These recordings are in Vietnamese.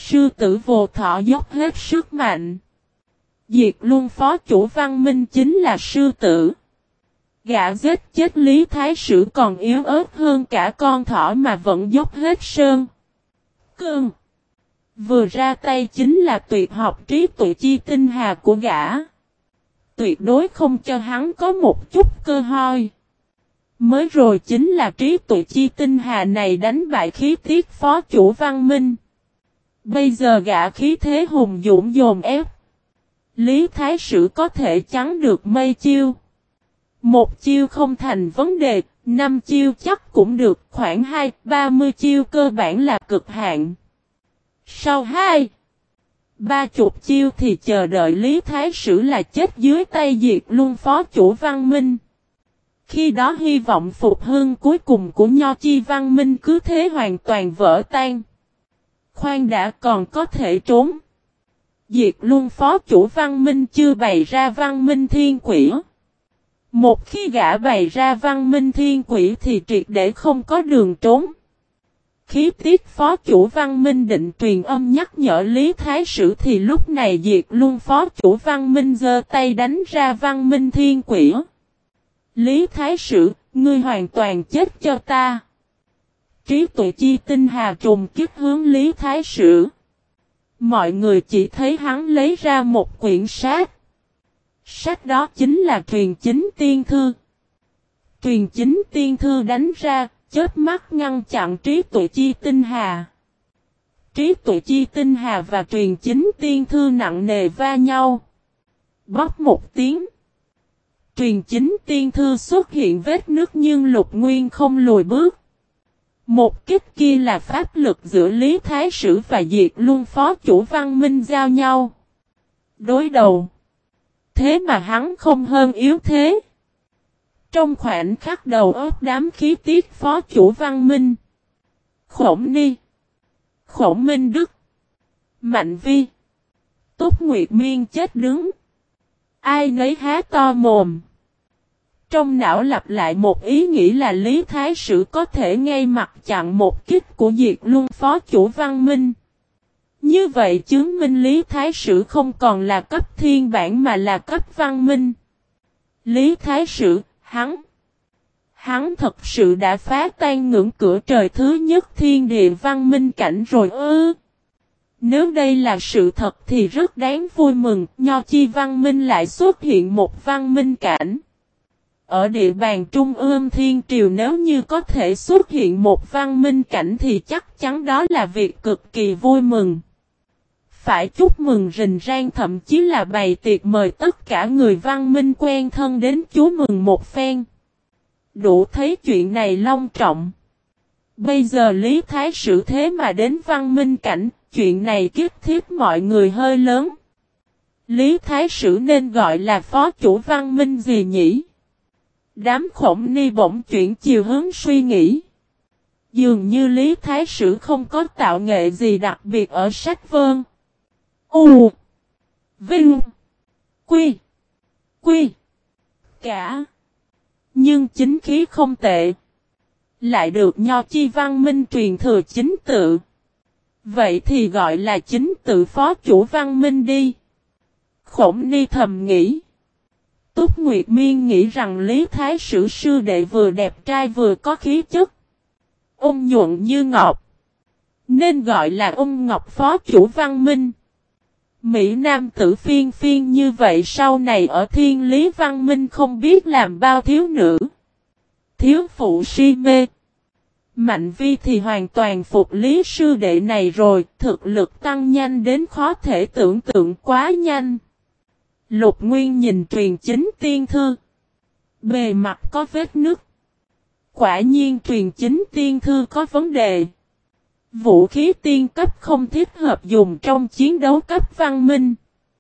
sư tử vô thọ dốc hết sức mạnh. Diệt Luân phó chủ Văn Minh chính là sư tử. Gã giết chết Lý Thái Sử còn yếu ớt hơn cả con thỏ mà vẫn dốc hết sơn. Cương. Vừa ra tay chính là tuyệt học trí tuệ chi tinh hà của gã. Tuyệt đối không cho hắn có một chút cơ hội. Mới rồi chính là trí tuệ chi tinh hà này đánh bại khí tiết phó chủ Văn Minh. Bây giờ gã khí thế hùng dũng dồn ép. Lý Thái Sử có thể chắn được mấy chiêu. Một chiêu không thành vấn đề, 5 chiêu chắc cũng được, khoảng 20-30 chiêu cơ bản là cực hạn. Sau 20-30 chiêu thì chờ đợi Lý Thái Sử là chết dưới tay Diệt Luân phó chủ Văn Minh. Khi đó hy vọng phục hưng cuối cùng của Nho Chi Văn Minh cứ thế hoàn toàn vỡ tan. Khoan đã, còn có thể trốn. Diệt Luân phó chủ Văn Minh chưa bày ra Văn Minh Thiên Quỷ. Một khi gã bày ra Văn Minh Thiên Quỷ thì triệt để không có đường trốn. Khí tiết phó chủ Văn Minh định truyền âm nhắc nhở Lý Thái Sử thì lúc này Diệt Luân phó chủ Văn Minh giơ tay đánh ra Văn Minh Thiên Quỷ. Lý Thái Sử, ngươi hoàn toàn chết cho ta. Trí tuệ chi tinh hà trùng kích hướng Lý Thái Sử. Mọi người chỉ thấy hắn lấy ra một quyển sách. Sách đó chính là Truyền Chính Tiên Thư. Truyền Chính Tiên Thư đánh ra, chớp mắt ngăn chặn trí tuệ chi tinh hà. Trí tuệ chi tinh hà và Truyền Chính Tiên Thư nặng nề va nhau. Bóp một tiếng. Truyền Chính Tiên Thư xuất hiện vết nứt nhưng Lục Nguyên không lùi bước. Một kích kia là pháp lực giữa Lý Thái Sử và Diệt Luân phó chủ Văn Minh giao nhau. Đối đầu. Thế mà hắn không hơn yếu thế. Trong khoảnh khắc đầu óc đám khí tiết phó chủ Văn Minh. Khổng Ni. Khổng Minh Đức. Mạnh Vi. Túc Nguyệt Miên chết đứng. Ai nấy há to mồm. Trong não lặp lại một ý nghĩ là Lý Thái Sử có thể ngay mặt chặn một kích của Diệt Luân phó chủ Văn Minh. Như vậy chứng minh Lý Thái Sử không còn là cấp thiên bản mà là cấp văn minh. Lý Thái Sử, hắn thật sự đã phá tan ngưỡng cửa trời thứ nhất thiên địa văn minh cảnh rồi ư. Nếu đây là sự thật thì rất đáng vui mừng, Nho Chi Văn Minh lại xuất hiện một văn minh cảnh. Ở địa bàn Trung ương Thiên Triều nếu như có thể xuất hiện một văn minh cảnh thì chắc chắn đó là việc cực kỳ vui mừng. Phải chúc mừng rình rang thậm chí là bày tiệc mời tất cả người văn minh quen thân đến chú mừng một phen. Đủ thấy chuyện này long trọng. Bây giờ Lý Thái Sử thế mà đến văn minh cảnh, chuyện này kiếp thiết mọi người hơi lớn. Lý Thái Sử nên gọi là phó chủ văn minh gì nhỉ? Đám Khổng Ni bỗng chuyển chiều hướng suy nghĩ. Dường như Lý Thái Sử không có tạo nghệ gì đặc biệt ở sách vân. U. Vinh. Quy. Quy. Cả. Nhưng chính khí không tệ. Lại được Nho Chi Văn Minh truyền thừa chính tự. Vậy thì gọi là chính tự phó chủ Văn Minh đi. Khổng Ni thầm nghĩ. Túc Nguyệt Miên nghĩ rằng Lý Thái Sử sư đệ vừa đẹp trai vừa có khí chất. Ôn nhuận như ngọc. Nên gọi là ôn ngọc phó chủ Văn Minh. Mỹ Nam tử phiên phiên như vậy sau này ở Thiên Lý Văn Minh không biết làm bao thiếu nữ. Thiếu phụ si mê. Mạnh Vi thì hoàn toàn phục Lý sư đệ này rồi, thực lực tăng nhanh đến khó thể tưởng tượng quá nhanh. Lục Nguyên nhìn Truyền Chính Tiên Thư. Bề mặt có vết nứt. Quả nhiên Truyền Chính Tiên Thư có vấn đề. Vũ khí tiên cấp không thích hợp dùng trong chiến đấu cấp văn minh.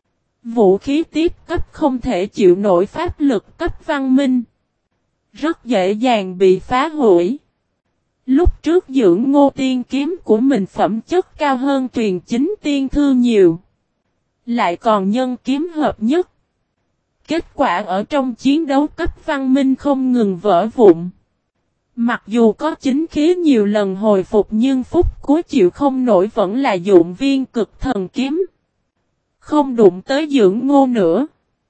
Vũ khí tiếp cấp không thể chịu nổi pháp lực cấp văn minh. Rất dễ dàng bị phá hủy. Lúc trước dưỡng Ngô Tiên kiếm của mình phẩm chất cao hơn Truyền Chính Tiên Thư nhiều. Lại còn nhân kiếm hợp nhất. Kết quả ở trong chiến đấu cấp văn minh không ngừng vỡ vụn. Mặc dù có chính khí nhiều lần hồi phục nhưng phút cuối chịu không nổi vẫn là dụng viên cực thần kiếm. Không đụng tới dưỡng ngô nữa.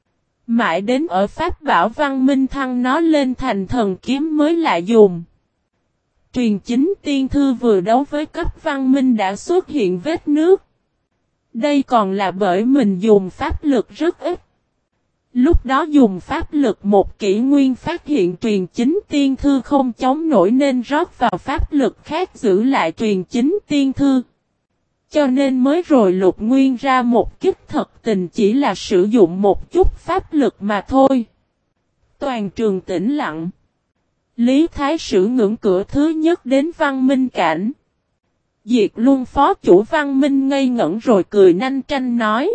Mãi đến ở Pháp bảo Văn Minh thăng nó lên thành thần kiếm mới lại dùng. Truyền chính tiên thư vừa đấu với cấp Văn Minh đã xuất hiện vết nước. Đây còn là bởi mình dùng pháp lực rất ít. Lúc đó dùng pháp lực một kỷ nguyên phát hiện truyền chính tiên thư không chống nổi nên rót vào pháp lực khác giữ lại truyền chính tiên thư. Cho nên mới rồi Lục Nguyên ra một kích thật tình chỉ là sử dụng một chút pháp lực mà thôi. Toàn trường tĩnh lặng. Lý Thái Sử ngưỡng cửa thứ nhất đến Văn Minh cảnh. Diệt Luân phó chủ Văn Minh ngây ngẩn rồi cười nanh tranh nói.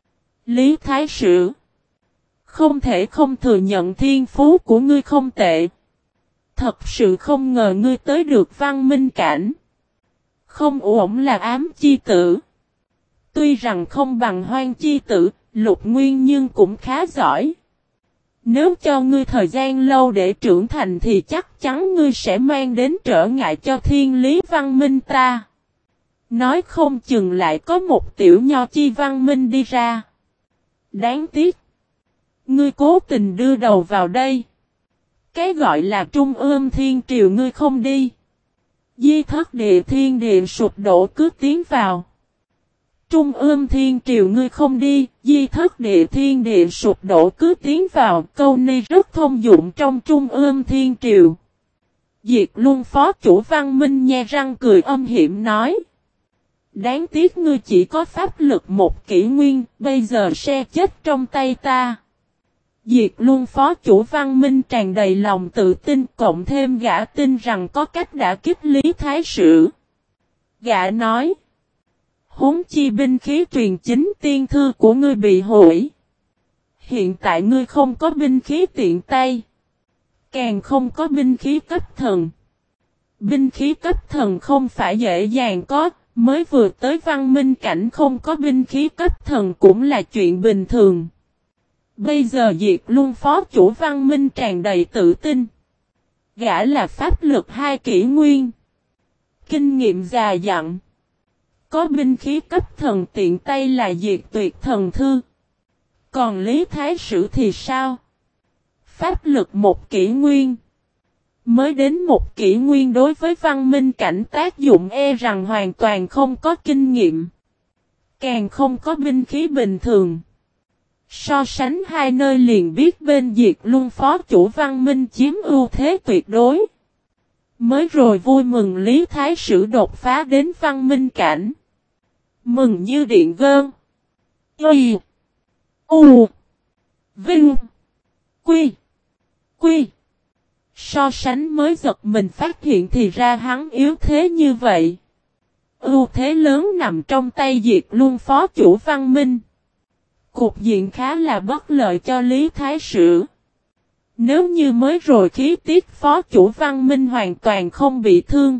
Lý Thái Sử. Không thể không thừa nhận thiên phú của ngươi không tệ. Thật sự không ngờ ngươi tới được Văn Minh cảnh. Không ổn là ám chi tử. Tuy rằng không bằng Hoang chi tử, Lục Nguyên nhưng cũng khá giỏi. Nếu cho ngươi thời gian lâu để trưởng thành thì chắc chắn ngươi sẽ mang đến trở ngại cho thiên lý văn minh ta. Nói không chừng lại có một tiểu nho chi văn minh đi ra. Đáng tiếc. Ngươi cố tình đưa đầu vào đây. Cái gọi là trung ương thiên triều ngươi không đi. Di thất địa thiên địa sụp đổ cứ tiến vào. Trung ương thiên triều ngươi không đi, di thất địa thiên địa sụp đổ cứ tiến vào, câu này rất thông dụng trong trung ương thiên triều. Diệt Luân phó chủ Văn Minh nhe răng cười âm hiểm nói. Đáng tiếc ngươi chỉ có pháp lực một kỷ nguyên, bây giờ sẽ chết trong tay ta. Diệt Luân phó chủ Văn Minh tràn đầy lòng tự tin, cộng thêm gã tin rằng có cách đả kích Lý Thái Sử. Gã nói. Huống chi binh khí truyền chính tiên thư của ngươi bị hủy. Hiện tại ngươi không có binh khí tiện tay. Càng không có binh khí cấp thần. Binh khí cấp thần không phải dễ dàng có, mới vừa tới Văn Minh cảnh không có binh khí cấp thần cũng là chuyện bình thường. Bây giờ Diệt Luân phó chủ Văn Minh tràn đầy tự tin. Gã là pháp lực 2 kỷ nguyên. Kinh nghiệm già dặn. Có binh khí cấp thần tiện tay là Diệt Tuyệt Thần Thư. Còn Lý Thái Sử thì sao? Pháp lực 1 kỷ nguyên. Mới đến 1 kỷ nguyên đối với Văn Minh cảnh tác dụng rằng hoàn toàn không có kinh nghiệm. Càng không có binh khí bình thường. So sánh hai nơi liền biết bên Diệt Luân phó chủ Văn Minh chiếm ưu thế tuyệt đối. Mới rồi vui mừng Lý Thái Sử đột phá đến Văn Minh cảnh. Mừng như điện gơn. Y. U. Vinh. Quy. Quy. So sánh mới giật mình phát hiện thì ra hắn yếu thế như vậy. Ưu thế lớn nằm trong tay Diệt Luân phó chủ Văn Minh. Cục diện khá là bất lợi cho Lý Thái Sử. Nếu như mới rồi khí tiết phó chủ Văn Minh hoàn toàn không bị thương.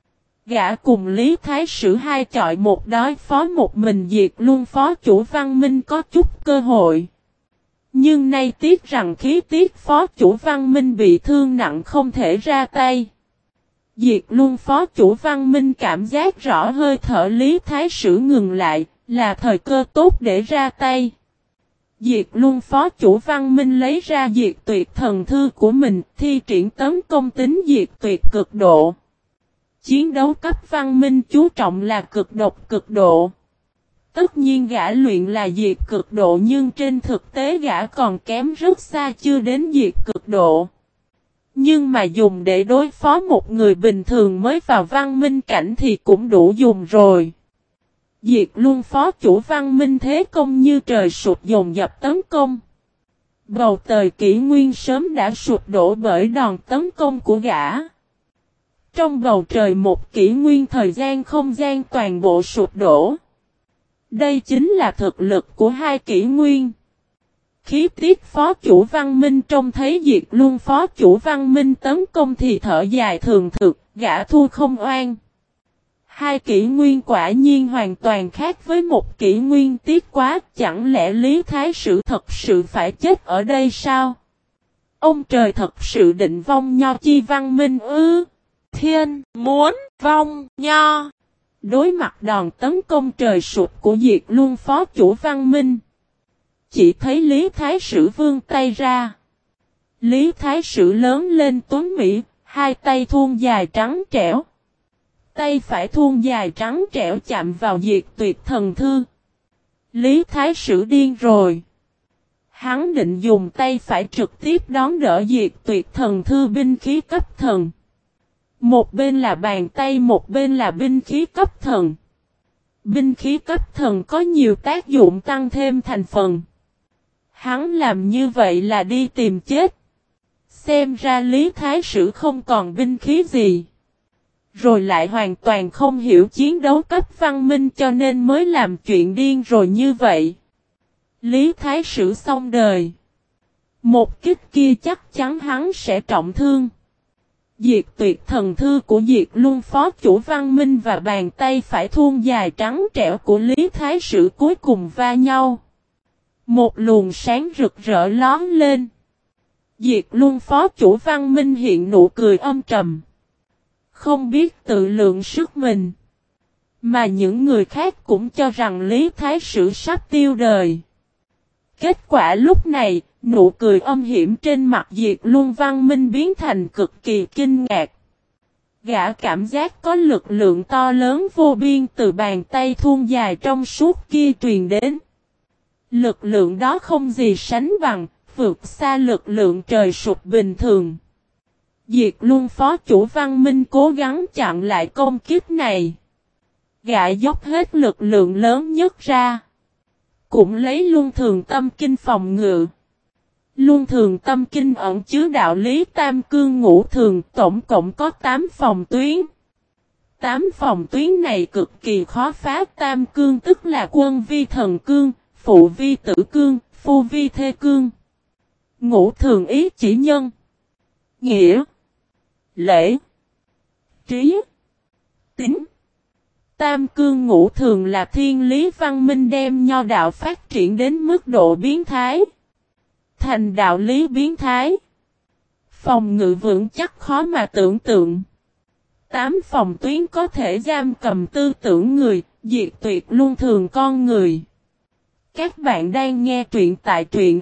Gã cùng Lý Thái Sử hai chọi một đối phó một mình Diệt Luân phó chủ Văn Minh có chút cơ hội. Nhưng nay tiếc rằng khí tiết phó chủ Văn Minh bị thương nặng không thể ra tay. Diệt Luân phó chủ Văn Minh cảm giác rõ hơi thở Lý Thái Sử ngừng lại, là thời cơ tốt để ra tay. Diệt Luân phó chủ Văn Minh lấy ra Diệt Tuyệt Thần Thư của mình, thi triển tấn công tính Diệt Tuyệt cực độ. Chiến đấu cấp Văn Minh chú trọng là cực độc cực độ. Tất nhiên gã luyện là Diệt cực độ nhưng trên thực tế gã còn kém rất xa chưa đến Diệt cực độ. Nhưng mà dùng để đối phó một người bình thường mới vào Văn Minh cảnh thì cũng đủ dùng rồi. Diệt Luân phó chủ Văn Minh thế công như trời sụp dồn dập tấn công. Bầu trời kỷ nguyên sớm đã sụp đổ bởi đòn tấn công của gã. Trong bầu trời một kỷ nguyên thời gian không gian toàn bộ sụp đổ. Đây chính là thực lực của 2 kỷ nguyên. Khí tiết phó chủ Văn Minh trông thấy Diệt Luân phó chủ Văn Minh tấn công thì thở dài thường thực, gã thua không oan. 2 kỷ nguyên quả nhiên hoàn toàn khác với 1 kỷ nguyên tiếc quá, chẳng lẽ Lý Thái Sử thật sự phải chết ở đây sao? Ông trời thật sự định vong Nho chi văn minh ư? Thiên muốn vong Nho. Đối mặt đòn tấn công trời sụp của Diệt Luân phó chủ văn minh. Chỉ thấy Lý Thái Sử vươn tay ra. Lý Thái Sử lớn lên tuấn mỹ, hai tay thuôn dài trắng trẻo. Tay phải thuôn dài trắng trẻo chạm vào Diệt Tuyệt Thần Thư. Lý Thái Sử điên rồi. Hắn định dùng tay phải trực tiếp đón đỡ Diệt Tuyệt Thần Thư binh khí cấp thần. Một bên là bàn tay, một bên là binh khí cấp thần. Binh khí cấp thần có nhiều tác dụng tăng thêm thành phần. Hắn làm như vậy là đi tìm chết. Xem ra Lý Thái Sử không còn binh khí gì. Rồi lại hoàn toàn không hiểu chiến đấu cấp văn minh cho nên mới làm chuyện điên rồi như vậy. Lý Thái Sử xong đời. Một kích kia chắc chắn hắn sẽ trọng thương. Diệt Tuyệt Thần Thư của Diệt Luân phó chủ văn minh và bàn tay phải thuôn dài trắng trẻo của Lý Thái Sử cuối cùng va nhau. Một luồng sáng rực rỡ lóe lên. Diệt Luân phó chủ văn minh hiện nụ cười âm trầm. Không biết tự lượng sức mình. Mà những người khác cũng cho rằng Lý Thái Sử sắp tiêu đời. Kết quả lúc này, nụ cười âm hiểm trên mặt Diệt Luân văn minh biến thành cực kỳ kinh ngạc. Gã cảm giác có lực lượng to lớn vô biên từ bàn tay thuôn dài trong suốt kia truyền đến. Lực lượng đó không gì sánh bằng, vượt xa lực lượng trời sụp bình thường. Diệt Luân phó chủ văn minh cố gắng chặn lại công kích này. Gã dốc hết lực lượng lớn nhất ra. Cũng lấy Luân Thường Tâm Kinh phòng ngự. Luân Thường Tâm Kinh ẩn chứa đạo lý tam cương ngũ thường, tổng cộng có 8 phòng tuyến. 8 phòng tuyến này cực kỳ khó phá. Tam cương tức là quân vi thần cương, phụ vi tử cương, phu vi thê cương. Ngũ thường ý chỉ nhân, nghĩa, lễ, trí, tín. Tam cương ngũ thường là thiên lý văn minh đem nho đạo phát triển đến mức độ biến thái. Thành đạo lý biến thái. Phòng ngự vững chắc khó mà tưởng tượng. 8 phòng tuyến có thể giam cầm tư tưởng người, diệt tuyệt luân thường con người. Các bạn đang nghe truyện tại truyện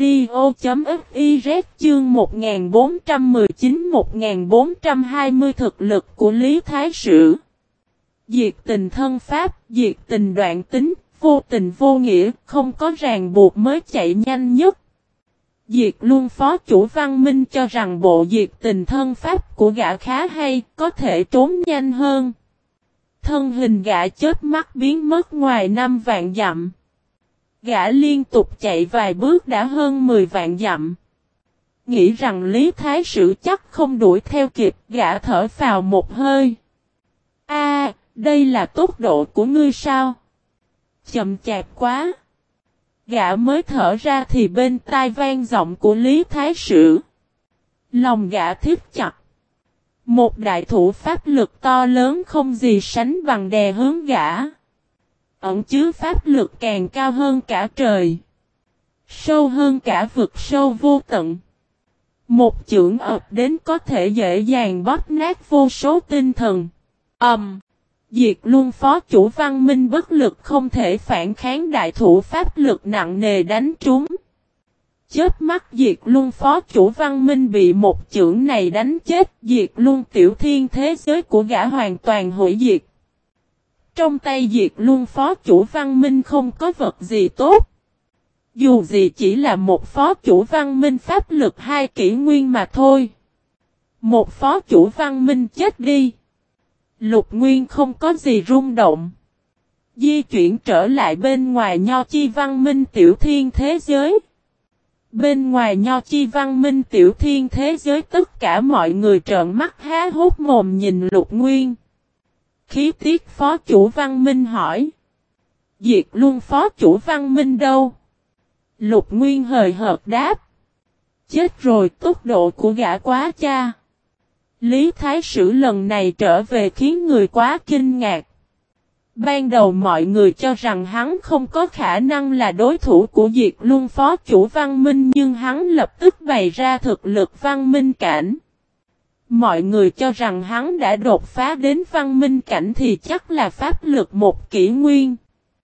audio.fiz chương 1419-1420 thực lực của Lý Thái Sử. Diệt tình thân pháp, diệt tình đoạn tính, vô tình vô nghĩa, không có ràng buộc mới chạy nhanh nhất. Diệt Luân phó chủ văn minh cho rằng bộ diệt tình thân pháp của gã khá hay, có thể trốn nhanh hơn. Thân hình gã chớp mắt biến mất ngoài 5 vạn dặm. Gã liên tục chạy vài bước đã hơn 10 vạn dặm. Nghĩ rằng Lý Thái Sử chắc không đuổi theo kịp, gã thở phào một hơi. Đây là tốc độ của ngươi sao? Chậm chạp quá. Gã mới thở ra thì bên tai vang giọng của Lý Thái Sử. Lòng gã thiết chặt. Một đại thủ pháp lực to lớn không gì sánh bằng đè hướng gã. Ẩn chứa pháp lực càng cao hơn cả trời. Sâu hơn cả vực sâu vô tận. Một chưởng ập đến có thể dễ dàng bóp nát vô số tinh thần. Diệt Luân phó chủ văn minh bất lực không thể phản kháng đại thủ pháp lực nặng nề đánh trúng. Chớp mắt Diệt Luân phó chủ văn minh bị một chưởng này đánh chết. Diệt Luân tiểu thiên thế giới của gã hoàn toàn hủy diệt. Trong tay Diệt Luân phó chủ văn minh không có vật gì tốt. Dù gì chỉ là một phó chủ văn minh pháp lực 2 kỷ nguyên mà thôi. Một phó chủ văn minh chết đi. Lục Nguyên không có gì rung động. Di chuyển trở lại bên ngoài Nho chi văn minh tiểu thiên thế giới. Bên ngoài Nho chi văn minh tiểu thiên thế giới tất cả mọi người trợn mắt há hốt mồm nhìn Lục Nguyên. Khí tiết phó chủ văn minh hỏi. Diệt Luân phó chủ văn minh đâu? Lục Nguyên hời hợt đáp. Chết rồi, tốc độ của gã quá cha. Lý Thái Sử lần này trở về khiến người quá kinh ngạc. Ban đầu mọi người cho rằng hắn không có khả năng là đối thủ của Diệt Luân phó chủ Văn Minh, nhưng hắn lập tức bày ra thực lực Văn Minh cảnh. Mọi người cho rằng hắn đã đột phá đến Văn Minh cảnh thì chắc là pháp lực 1 kỷ nguyên.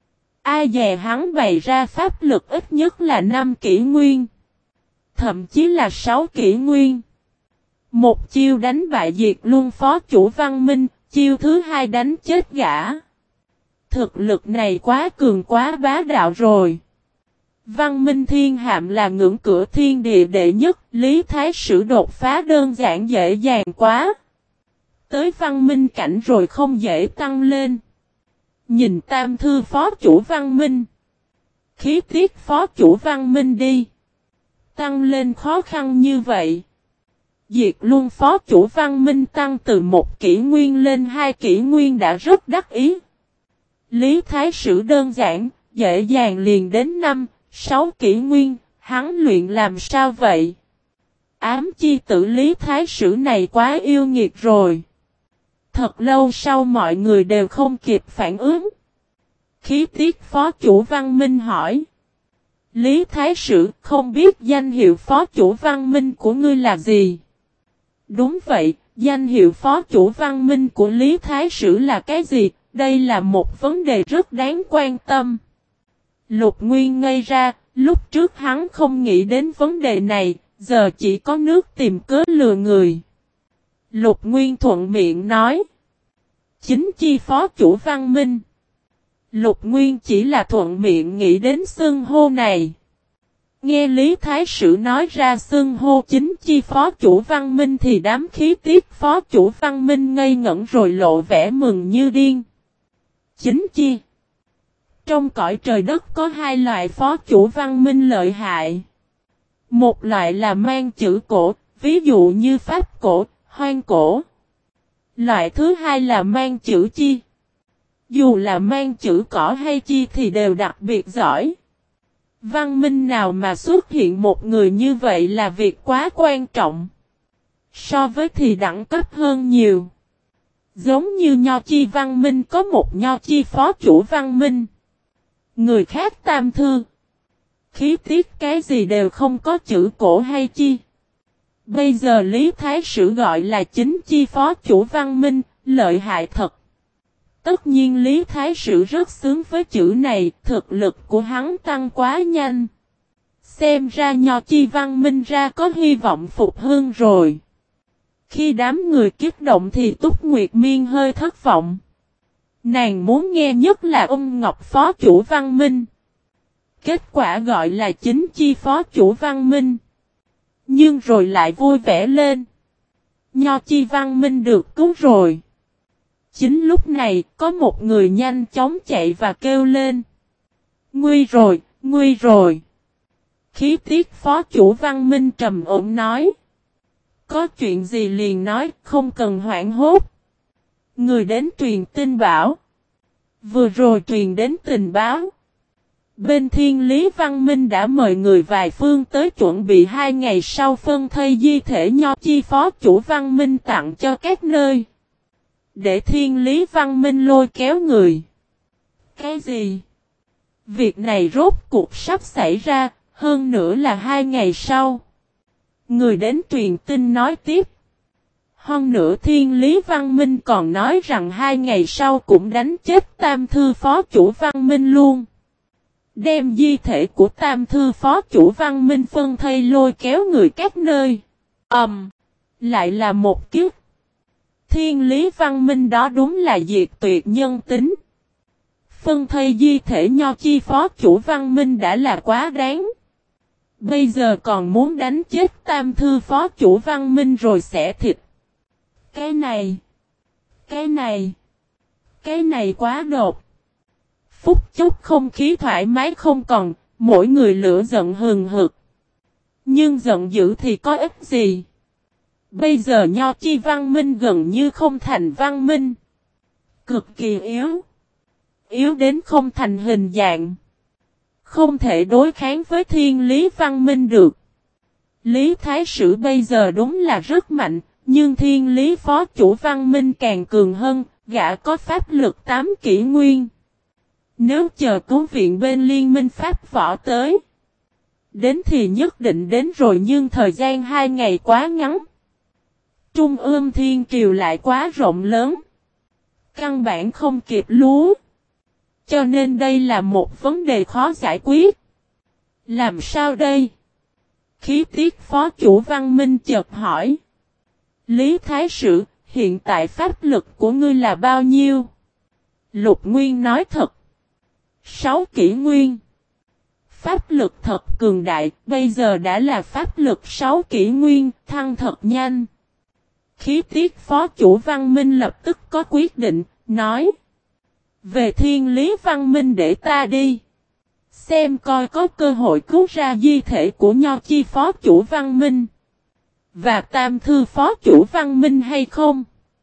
Ai dè hắn bày ra pháp lực ít nhất là 5 kỷ nguyên. Thậm chí là 6 kỷ nguyên. Một chiêu đánh bại Diệt Luân phó chủ Văn Minh, chiêu thứ hai đánh chết gã. Thực lực này quá cường quá bá đạo rồi. Văn Minh Thiên Hạm là ngưỡng cửa thiên địa đệ nhất, Lý Thái Sử đột phá đơn giản dễ dàng quá. Tới Văn Minh cảnh rồi không dễ tăng lên. Nhìn Tam Thư phó chủ Văn Minh. Khí tiết phó chủ Văn Minh đi. Tăng lên khó khăn như vậy. Diệt Luân phó chủ Văn Minh tăng từ 1 kỷ nguyên lên 2 kỷ nguyên đã rất đắc ý. Lý Thái Sử đơn giản, dễ dàng liền đến 5, 6 kỷ nguyên, hắn luyện làm sao vậy? Ám chi tử Lý Thái Sử này quá yêu nghiệt rồi. Thật lâu sau mọi người đều không kịp phản ứng. Khí tiết phó chủ Văn Minh hỏi. Lý Thái Sử không biết danh hiệu phó chủ Văn Minh của ngươi là gì? Đúng vậy, danh hiệu phó chủ Văn Minh của Lý Thái Sử là cái gì? Đây là một vấn đề rất đáng quan tâm. Lục Nguyên ngây ra, lúc trước hắn không nghĩ đến vấn đề này, giờ chỉ có nước tìm cớ lừa người. Lục Nguyên thuận miệng nói. Chính chi phó chủ Văn Minh. Lục Nguyên chỉ là thuận miệng nghĩ đến xưng hô này. Nghe Lý Thái Sử nói ra xưng hô chính chi phó chủ Văn Minh thì đám khí tiết phó chủ Văn Minh ngây ngẩn rồi lộ vẻ mừng như điên. Chính chi. Trong cõi trời đất có hai loại phó chủ Văn Minh lợi hại. Một loại là mang chữ cổ, ví dụ như Pháp cổ, Hoang cổ. Loại thứ hai là mang chữ chi. Dù là mang chữ cỏ hay chi thì đều đặc biệt giỏi. Văn Minh nào mà xuất hiện một người như vậy là việc quá quan trọng. So với thì đẳng cấp hơn nhiều. Giống như Nho Chi Văn Minh có một Nho Chi phó chủ Văn Minh. Người khác tam thư. Khí tiết cái gì đều không có chữ cổ hay chi. Bây giờ Lý Thái Sử gọi là chính chi phó chủ Văn Minh, lợi hại thật. Tất nhiên Lý Thái Sử rất sướng với chữ này, thực lực của hắn tăng quá nhanh. Xem ra Nho Chi Văn Minh ra có hy vọng phục hưng rồi. Khi đám người kích động thì Túc Nguyệt Miên hơi thất vọng. Nàng muốn nghe nhất là Ngọc phó chủ Văn Minh. Kết quả gọi là chính chi phó chủ Văn Minh. Nhưng rồi lại vui vẻ lên. Nho Chi Văn Minh được cứu rồi. Chính lúc này, có một người nhanh chóng chạy và kêu lên. Nguy rồi, nguy rồi. Khí tiết phó chủ Văn Minh trầm ổn nói. Có chuyện gì liền nói, không cần hoảng hốt. Người đến truyền tin bảo. Vừa rồi truyền đến tình báo. Bên Thiên Lý Văn Minh đã mời người vài phương tới chuẩn bị 2 ngày sau phân thây di thể Nho Chi phó chủ Văn Minh tặng cho các nơi. Để Thiên Lý Văn Minh lôi kéo người. Cái gì? Việc này rốt cuộc sắp xảy ra, hơn nữa là 2 ngày sau. Người đến truyền tin nói tiếp. Hơn nữa Thiên Lý Văn Minh còn nói rằng 2 ngày sau cũng đánh chết Tam Thư phó chủ Văn Minh luôn. Đem di thể của Tam Thư phó chủ Văn Minh phân thây lôi kéo người các nơi. Lại là một kiếp. Thiên Lý Văn Minh đó đúng là diệt tuyệt nhân tính. Phân thây di thể Nho Chi phó chủ Văn Minh đã là quá đáng. Bây giờ còn muốn đánh chết Tam Thư phó chủ Văn Minh rồi xẻ thịt. Cái này quá đột. Phút chốc không khí thoải mái không còn, mỗi người lửa giận hừng hực. Nhưng giận dữ thì có ích gì? Bây giờ Nho Chi Văn Minh gần như không thành văn minh. Cực kỳ yếu. Yếu đến không thành hình dạng. Không thể đối kháng với Thiên Lý Văn Minh được. Lý Thái Sử bây giờ đúng là rất mạnh, nhưng Thiên Lý phó chủ Văn Minh càng cường hơn, Gã có pháp lực 8 kỷ nguyên. Nếu chờ cứu viện bên liên minh pháp võ tới. Đến thì nhất định đến rồi nhưng thời gian 2 ngày quá ngắn. Trung ương thiên triều lại quá rộng lớn. Căn bản không kịp lúa. Cho nên đây là một vấn đề khó giải quyết. Làm sao đây? Khí tiết phó chủ Văn Minh chợt hỏi. Lý Thái Sử, hiện tại pháp lực của ngươi là bao nhiêu? Lục Nguyên nói thật. 6 kỷ nguyên. Pháp lực thật cường đại, bây giờ đã là pháp lực 6 kỷ nguyên, thăng thật nhanh. Khí tiết phó chủ Văn Minh lập tức có quyết định, nói. Về thiên lý Văn Minh để ta đi. Xem coi có cơ hội cứu ra di thể của Nho Chi phó chủ Văn Minh. Và Tam Thư phó chủ Văn Minh hay không?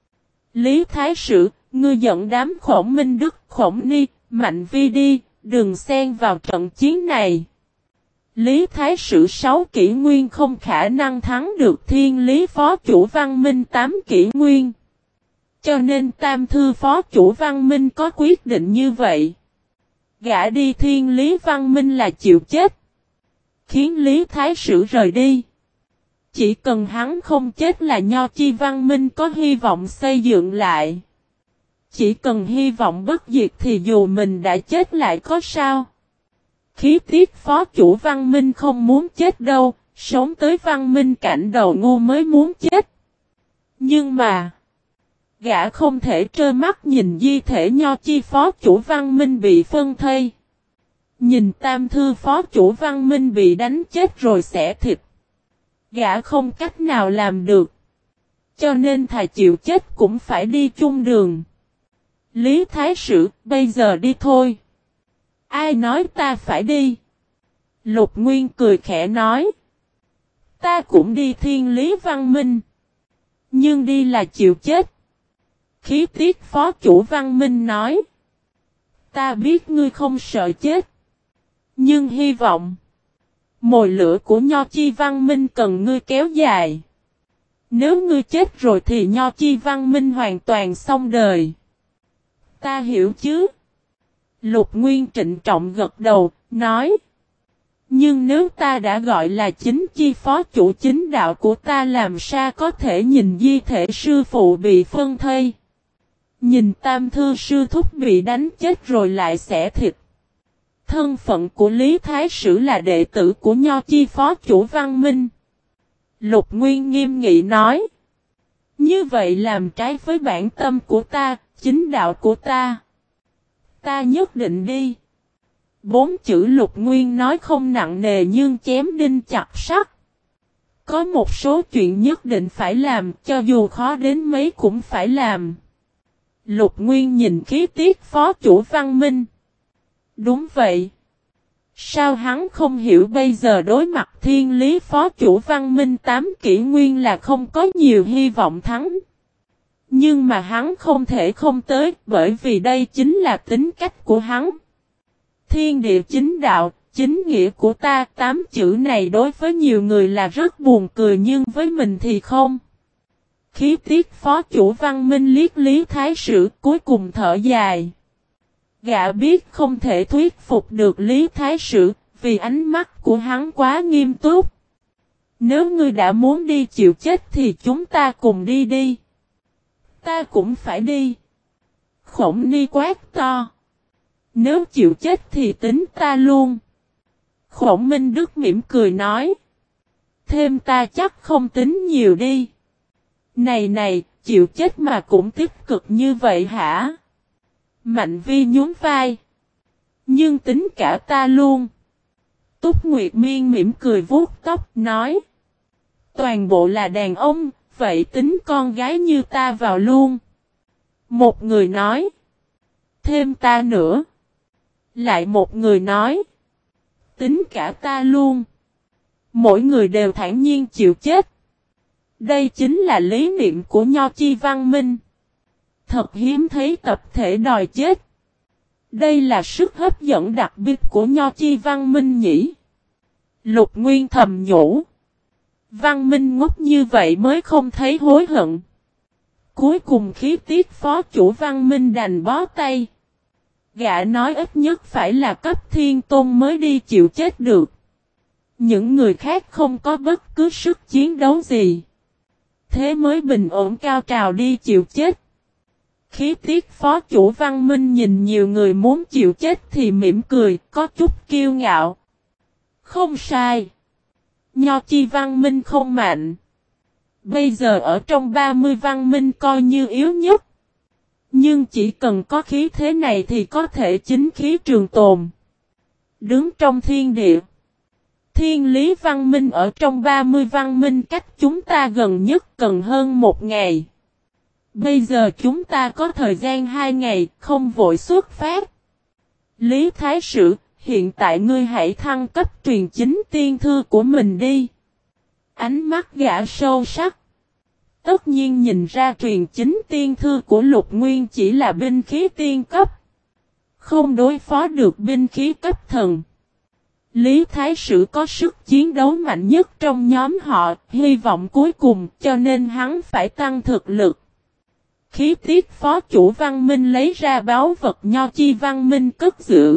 Lý Thái Sử, ngươi dẫn đám Khổng Minh Đức, Khổng Ni, Mạnh Vi đi, đừng xen vào trận chiến này. Lý Thái Sử 6 kỷ nguyên không khả năng thắng được thiên lý phó chủ Văn Minh 8 kỷ nguyên. Cho nên Tam Thư phó chủ Văn Minh có quyết định như vậy. Gã đi thiên lý Văn Minh là chịu chết. Khiến Lý Thái Sử rời đi. Chỉ cần hắn không chết là Nho Chi Văn Minh có hy vọng xây dựng lại. Chỉ cần hy vọng bất diệt thì dù mình đã chết lại có sao. Khí tiết phó chủ Văn Minh không muốn chết đâu, sống tới Văn Minh cảnh đầu ngu mới muốn chết. Nhưng mà, gã không thể trơ mắt nhìn di thể Nho Chi phó chủ Văn Minh bị phân thây. Nhìn Tam Thư phó chủ Văn Minh bị đánh chết rồi xẻ thịt. Gã không cách nào làm được. Cho nên thà chịu chết cũng phải đi chung đường. Lý Thái Sử, bây giờ đi thôi. Ai nói ta phải đi? Lục Nguyên cười khẽ nói. Ta cũng đi thiên lý Văn Minh. Nhưng đi là chịu chết. Khí tiết phó chủ Văn Minh nói. Ta biết ngươi không sợ chết. Nhưng hy vọng. Mồi lửa của Nho Chi Văn Minh cần ngươi kéo dài. Nếu ngươi chết rồi thì Nho Chi Văn Minh hoàn toàn xong đời. Ta hiểu chứ? Lục Nguyên trịnh trọng gật đầu, nói. Nhưng nếu ta đã gọi là chính chi phó chủ chính đạo của ta làm sao có thể nhìn di thể sư phụ bị phân thây. Nhìn Tam Thư sư thúc bị đánh chết rồi lại xẻ thịt. Thân phận của Lý Thái Sử là đệ tử của Nho Chi phó chủ Văn Minh. Lục Nguyên nghiêm nghị nói. Như vậy làm trái với bản tâm của ta, chính đạo của ta. Ta nhất định đi. 4 chữ Lục Nguyên nói không nặng nề nhưng chém đinh chặt sắt. Có một số chuyện nhất định phải làm, cho dù khó đến mấy cũng phải làm. Lục Nguyên nhìn khí tiết phó chủ Văn Minh. Đúng vậy. Sao hắn không hiểu bây giờ đối mặt thiên lý phó chủ Văn Minh 8 kỷ nguyên là không có nhiều hy vọng thắng. Nhưng mà hắn không thể không tới bởi vì đây chính là tính cách của hắn. Thiên địa chính đạo, chính nghĩa của ta, 8 chữ này đối với nhiều người là rất buồn cười nhưng với mình thì không. Khí tiết phó chủ Văn Minh liếc Lý Thái Sử cuối cùng thở dài. Gã biết không thể thuyết phục được Lý Thái Sử vì ánh mắt của hắn quá nghiêm túc. Nếu ngươi đã muốn đi chịu chết thì chúng ta cùng đi đi. Ta cũng phải đi. Khổng Ni quát to. Nếu chịu chết thì tính ta luôn. Khổng Minh Đức mỉm cười nói. Thêm ta chắc không tính nhiều đi. Này, chịu chết mà cũng tích cực như vậy hả? Mạnh Vi nhún vai. Nhưng tính cả ta luôn. Túc Nguyệt Miên mỉm cười vuốt tóc nói. Toàn bộ là đàn ông, vậy tính con gái như ta vào luôn. Một người nói. Thêm ta nữa. Lại một người nói. Tính cả ta luôn. Mỗi người đều thản nhiên chịu chết. Đây chính là lý niệm của Nho Chi Văn Minh. Thật hiếm thấy tập thể đòi chết. Đây là sức hấp dẫn đặc biệt của Nho Chi Văn Minh nhỉ. Lục Nguyên thầm nhủ. Văn Minh ngốc như vậy mới không thấy hối hận. Cuối cùng khí tiết phó chủ Văn Minh đành bó tay. Gã nói ít nhất phải là cấp thiên tôn mới đi chịu chết được. Những người khác không có bất cứ sức chiến đấu gì. Thế mới bình ổn cao trào đi chịu chết. Khí tiết phó chủ Văn Minh nhìn nhiều người muốn chịu chết thì mỉm cười, có chút kiêu ngạo. Không sai. Nho chi Văn Minh không mạnh. Bây giờ ở trong 30 Văn Minh coi như yếu nhất. Nhưng chỉ cần có khí thế này thì có thể chính khí trường tồn. Đứng trong thiên địa. Thiên lý Văn Minh ở trong 30 Văn Minh cách chúng ta gần nhất cần hơn 1 ngày. Bây giờ chúng ta có thời gian 2 ngày, không vội xuất phát. Lý Thái Sử, hiện tại ngươi hãy thăng cấp truyền chính tiên thư của mình đi. Ánh mắt gã sâu sắc. Tất nhiên nhìn ra truyền chính tiên thư của Lục Nguyên chỉ là binh khí tiên cấp. Không đối phó được binh khí cấp thần. Lý Thái Sử có sức chiến đấu mạnh nhất trong nhóm họ, hy vọng cuối cùng cho nên hắn phải tăng thực lực. Khí tiết phó chủ Văn Minh lấy ra báu vật nho chi Văn Minh cất giữ.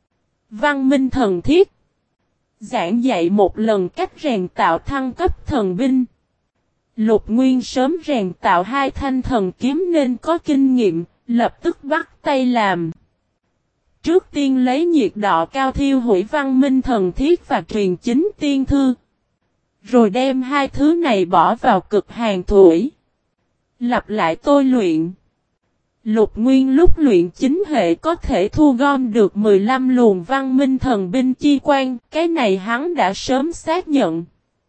Văn Minh thần thiết. Giảng dạy một lần cách rèn tạo thăng cấp thần binh. Lục Nguyên sớm rèn tạo 2 thanh thần kiếm nên có kinh nghiệm, lập tức bắt tay làm. Trước tiên lấy nhiệt độ cao thiêu hủy Văn Minh thần thiết và truyền chính tiên thư. Rồi đem 2 thứ này bỏ vào cực hàn thủy. Lặp lại tôi luyện. Lục Nguyên lúc luyện chính hệ có thể thu gom được 15 luồng Văn Minh thần binh chi quan, cái này hắn đã sớm xác nhận.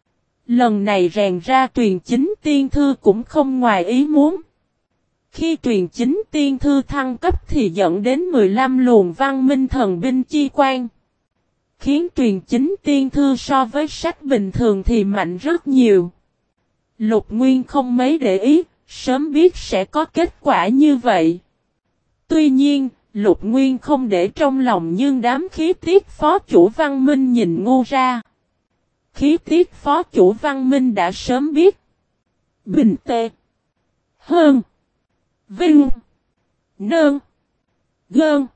Lần này rèn ra truyền chính tiên thư cũng không ngoài ý muốn. Khi truyền chính tiên thư thăng cấp thì dẫn đến 15 luồng Văn Minh thần binh chi quan. Khiến truyền chính tiên thư so với sách bình thường thì mạnh rất nhiều. Lục Nguyên không mấy để ý, sớm biết sẽ có kết quả như vậy. Tuy nhiên, Lục Nguyên không để trong lòng nhưng đám khí tiết phó chủ Văn Minh nhìn ngu ra. Khí tiết phó chủ Văn Minh đã sớm biết. Bình tê. Hơn. Vinh. Nơn. Gơn.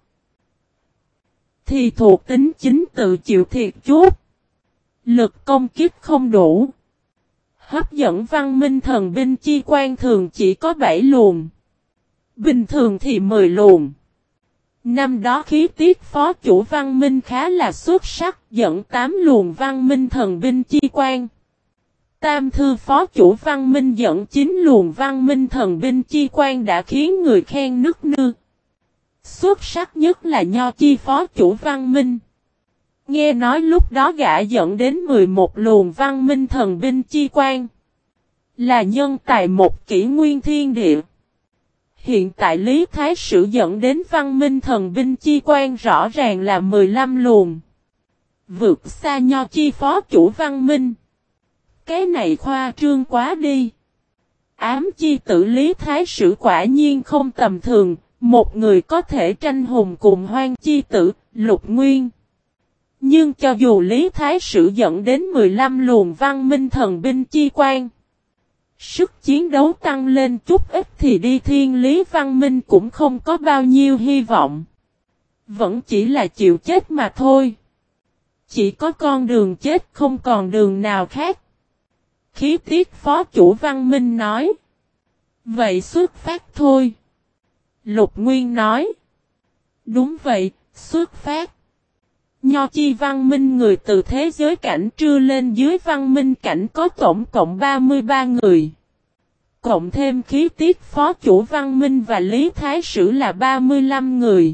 Thì thuộc tính chính tự chịu thiệt chút. Lực công kích không đủ. Hấp dẫn Văn Minh thần binh chi quan thường chỉ có 7 luồng. Bình thường thì 10 luồng. Năm đó khí tiết phó chủ Văn Minh khá là xuất sắc, dẫn 8 luồng Văn Minh thần binh chi quan. Tam thư phó chủ Văn Minh dẫn 9 luồng Văn Minh thần binh chi quan đã khiến người khen nức nư. Xuất sắc nhất là nho chi phó chủ Văn Minh. Nghe nói lúc đó gã dẫn đến 11 luồng Văn Minh thần binh chi quan. Là nhân tài một kỷ nguyên thiên địa. Hiện tại Lý Thái Sử dẫn đến Văn Minh thần binh chi quan rõ ràng là 15 luồng. Vượt xa nho chi phó chủ Văn Minh. Cái này khoa trương quá đi. Ám chi tử Lý Thái Sử quả nhiên không tầm thường. Một người có thể tranh hùng cùng Hoang chi tử, Lục Nguyên. Nhưng cho dù Lý Thái Sử dẫn đến 15 luồng Văn Minh thần binh chi quan. Sức chiến đấu tăng lên chút ít thì đi thiên lý Văn Minh cũng không có bao nhiêu hy vọng. Vẫn chỉ là chịu chết mà thôi. Chỉ có con đường chết không còn đường nào khác. Khí tiết phó chủ Văn Minh nói. Vậy xuất phát thôi. Lục Nguyên nói. Đúng vậy, xuất phát. Nho chi Văn Minh người từ thế giới cảnh trưa lên dưới Văn Minh cảnh có tổng cộng 33 người. Cộng thêm khí tiết phó chủ Văn Minh và Lý Thái Sử là 35 người.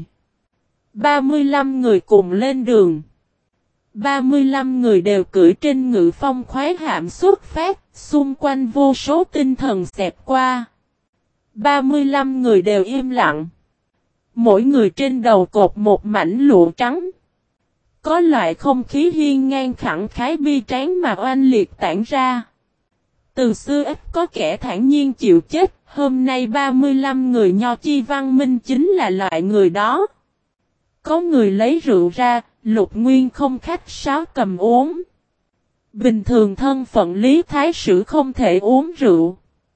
35 người cùng lên đường. 35 người đều cưỡi trên ngự phong khoái hạm xuất phát, xung quanh vô số tinh thần xẹt qua. 35 người đều im lặng. Mỗi người trên đầu cột một mảnh lụa trắng. Có loại không khí hiên ngang khẳng khái bi tráng mà oanh liệt tản ra. Từ xưa ít có kẻ thản nhiên chịu chết, hôm nay 35 người nho chi Văn Minh chính là loại người đó. Có người lấy rượu ra, Lục Nguyên không khách sáo cầm uống. Bình thường thân phận Lý Thái Sử không thể uống rượu.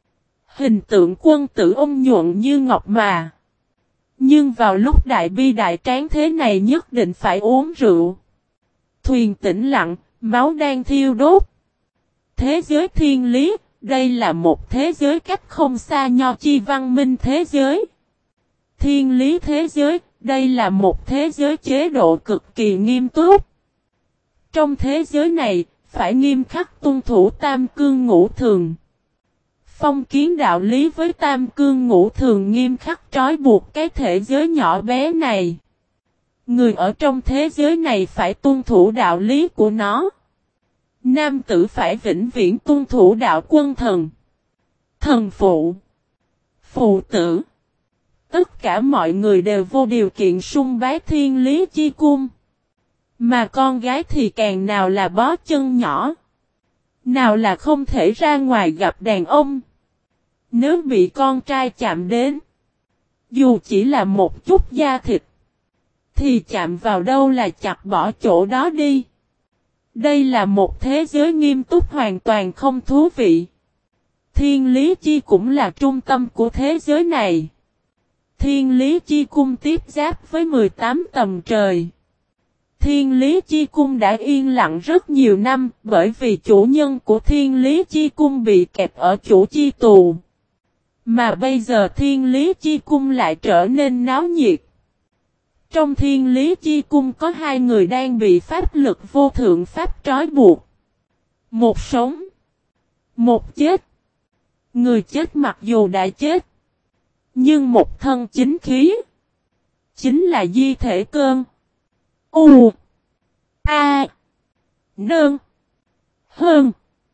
Hình tượng quân tử ôn nhuận như ngọc mà. Nhưng vào lúc đại bi đại tráng thế này nhất định phải uống rượu. Thuyền tĩnh lặng, máu đang thiêu đốt. Thế giới thiên lý, đây là một thế giới cách không xa Nho Chi văn minh thế giới. Thiên lý thế giới, đây là một thế giới chế độ cực kỳ nghiêm túc. Trong thế giới này, phải nghiêm khắc tuân thủ tam cương ngũ thường. Phong kiến đạo lý với tam cương ngũ thường nghiêm khắc trói buộc cái thế giới nhỏ bé này. Người ở trong thế giới này phải tuân thủ đạo lý của nó. Nam tử phải vĩnh viễn tuân thủ đạo quân thần, thần phụ, phụ tử. Tất cả mọi người đều vô điều kiện sung bái thiên lý chi cung. Mà con gái thì càng nào là bó chân nhỏ, nào là không thể ra ngoài gặp đàn ông. Nếu bị con trai chạm đến, dù chỉ là một chút da thịt, thì chạm vào đâu là chặt bỏ chỗ đó đi. Đây là một thế giới nghiêm túc hoàn toàn không thú vị. Thiên lý chi cũng là trung tâm của thế giới này. Thiên lý chi cung tiếp giáp với 18 tầng trời. Thiên lý chi cung đã yên lặng rất nhiều năm bởi vì chủ nhân của thiên lý chi cung bị kẹp ở chủ chi tù. Mà bây giờ thiên lý chi cung lại trở nên náo nhiệt. Trong thiên lý chi cung có hai người đang bị pháp lực vô thượng pháp trói buộc. Một sống, một chết. Người chết mặc dù đã chết, nhưng một thân chính khí, chính là di thể cơn. U A Nương Hơn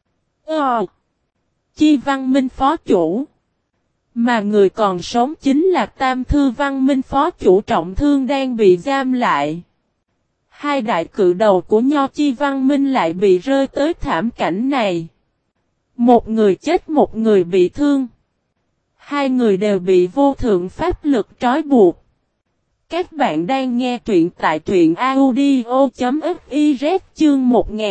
Chi văn minh phó chủ. Mà người còn sống chính là Tam Thư văn minh phó chủ trọng thương đang bị giam lại. Hai đại cự đầu của Nho Chi văn minh lại bị rơi tới thảm cảnh này. Một người chết, một người bị thương. Hai người đều bị vô thượng pháp lực trói buộc. Các bạn đang nghe truyện tại truyện audio.fiz chương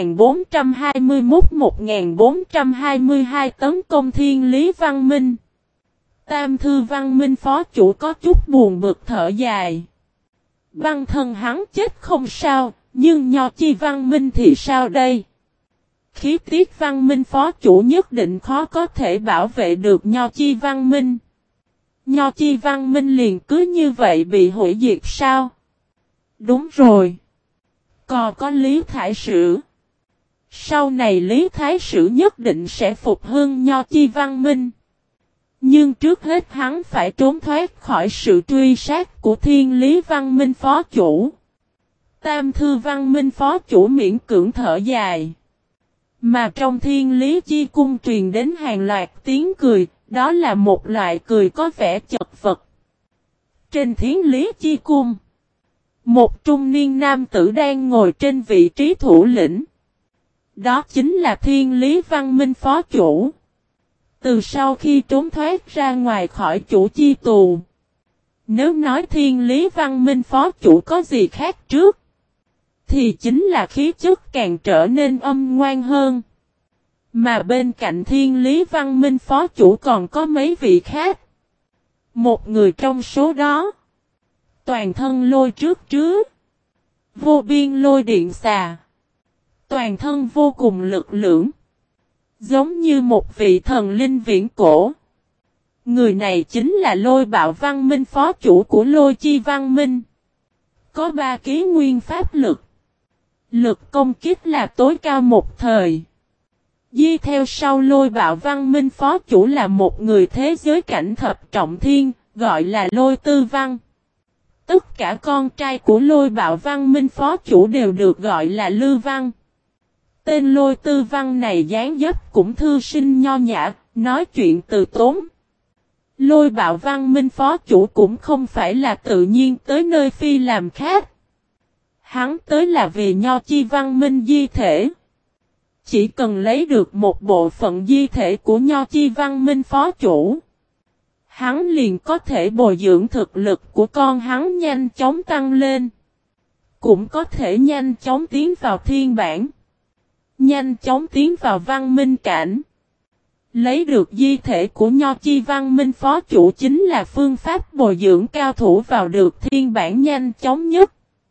1421-1422 tấn công thiên lý văn minh. Tam Thư văn minh phó chủ có chút buồn bực thở dài. Văn thân hắn chết không sao, nhưng Nho Chi văn minh thì sao đây? Khí tiết văn minh phó chủ nhất định khó có thể bảo vệ được Nho Chi văn minh. Nho Chi văn minh liền cứ như vậy bị hủy diệt sao? Đúng rồi. Còn có Lý Thái Sử. Sau này Lý Thái Sử nhất định sẽ phục hưng Nho Chi văn minh. Nhưng trước hết hắn phải trốn thoát khỏi sự truy sát của thiên lý văn minh phó chủ. Tam Thư văn minh phó chủ miễn cưỡng thở dài. Mà trong thiên lý chi cung truyền đến hàng loạt tiếng cười, đó là một loại cười có vẻ chật vật. Trên thiên lý chi cung, một trung niên nam tử đang ngồi trên vị trí thủ lĩnh. Đó chính là thiên lý văn minh phó chủ. Từ sau khi trốn thoát ra ngoài khỏi chủ chi tù, nếu nói thiên lý văn minh phó chủ có gì khác trước, thì chính là khí chất càng trở nên âm ngoan hơn. Mà bên cạnh thiên lý văn minh phó chủ còn có mấy vị khác. Một người trong số đó, toàn thân lôi trước vô biên lôi điện xà. Toàn thân vô cùng lực lưỡng, giống như một vị thần linh viễn cổ. Người này chính là Lôi Bạo văn minh phó chủ của Lôi Chi văn minh. Có 3 ký nguyên pháp lực. Lực công kích là tối cao một thời. Di theo sau Lôi Bạo văn minh phó chủ là một người thế giới cảnh thập trọng thiên, gọi là Lôi Tư Văn. Tất cả con trai của Lôi Bạo văn minh phó chủ đều được gọi là Lư Văn. Tên Lôi Tư Văn này dáng dấp cũng thư sinh nho nhã, nói chuyện từ tốn. Lôi Bạo văn minh phó chủ cũng không phải là tự nhiên tới nơi phi làm khác. Hắn tới là vì Nho Chi văn minh di thể. Chỉ cần lấy được một bộ phận di thể của Nho Chi văn minh phó chủ, hắn liền có thể bồi dưỡng thực lực của con hắn nhanh chóng tăng lên. Cũng có thể nhanh chóng tiến vào thiên bản. Nhanh chóng tiến vào văn minh cảnh. Lấy được di thể của Nho Chi Văn Minh phó chủ chính là phương pháp bồi dưỡng cao thủ vào được thiên bản nhanh chóng nhất.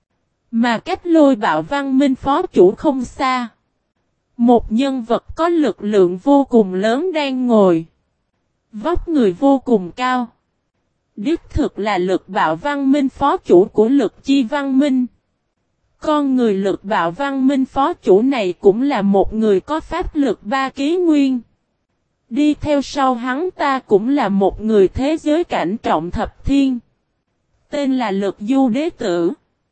Mà cách Lôi Bạo Văn Minh phó chủ không xa. Một nhân vật có lực lượng vô cùng lớn đang ngồi. Vóc người vô cùng cao. Đích thực là Lực Bạo Văn Minh phó chủ của Lực Chi Văn Minh. Con người Lực Bạo Văn Minh phó chủ này cũng là một người có pháp lực 3 ký nguyên. Đi theo sau hắn ta cũng là một người thế giới cảnh trọng thập thiên. Tên là Lực Du Đế Tử.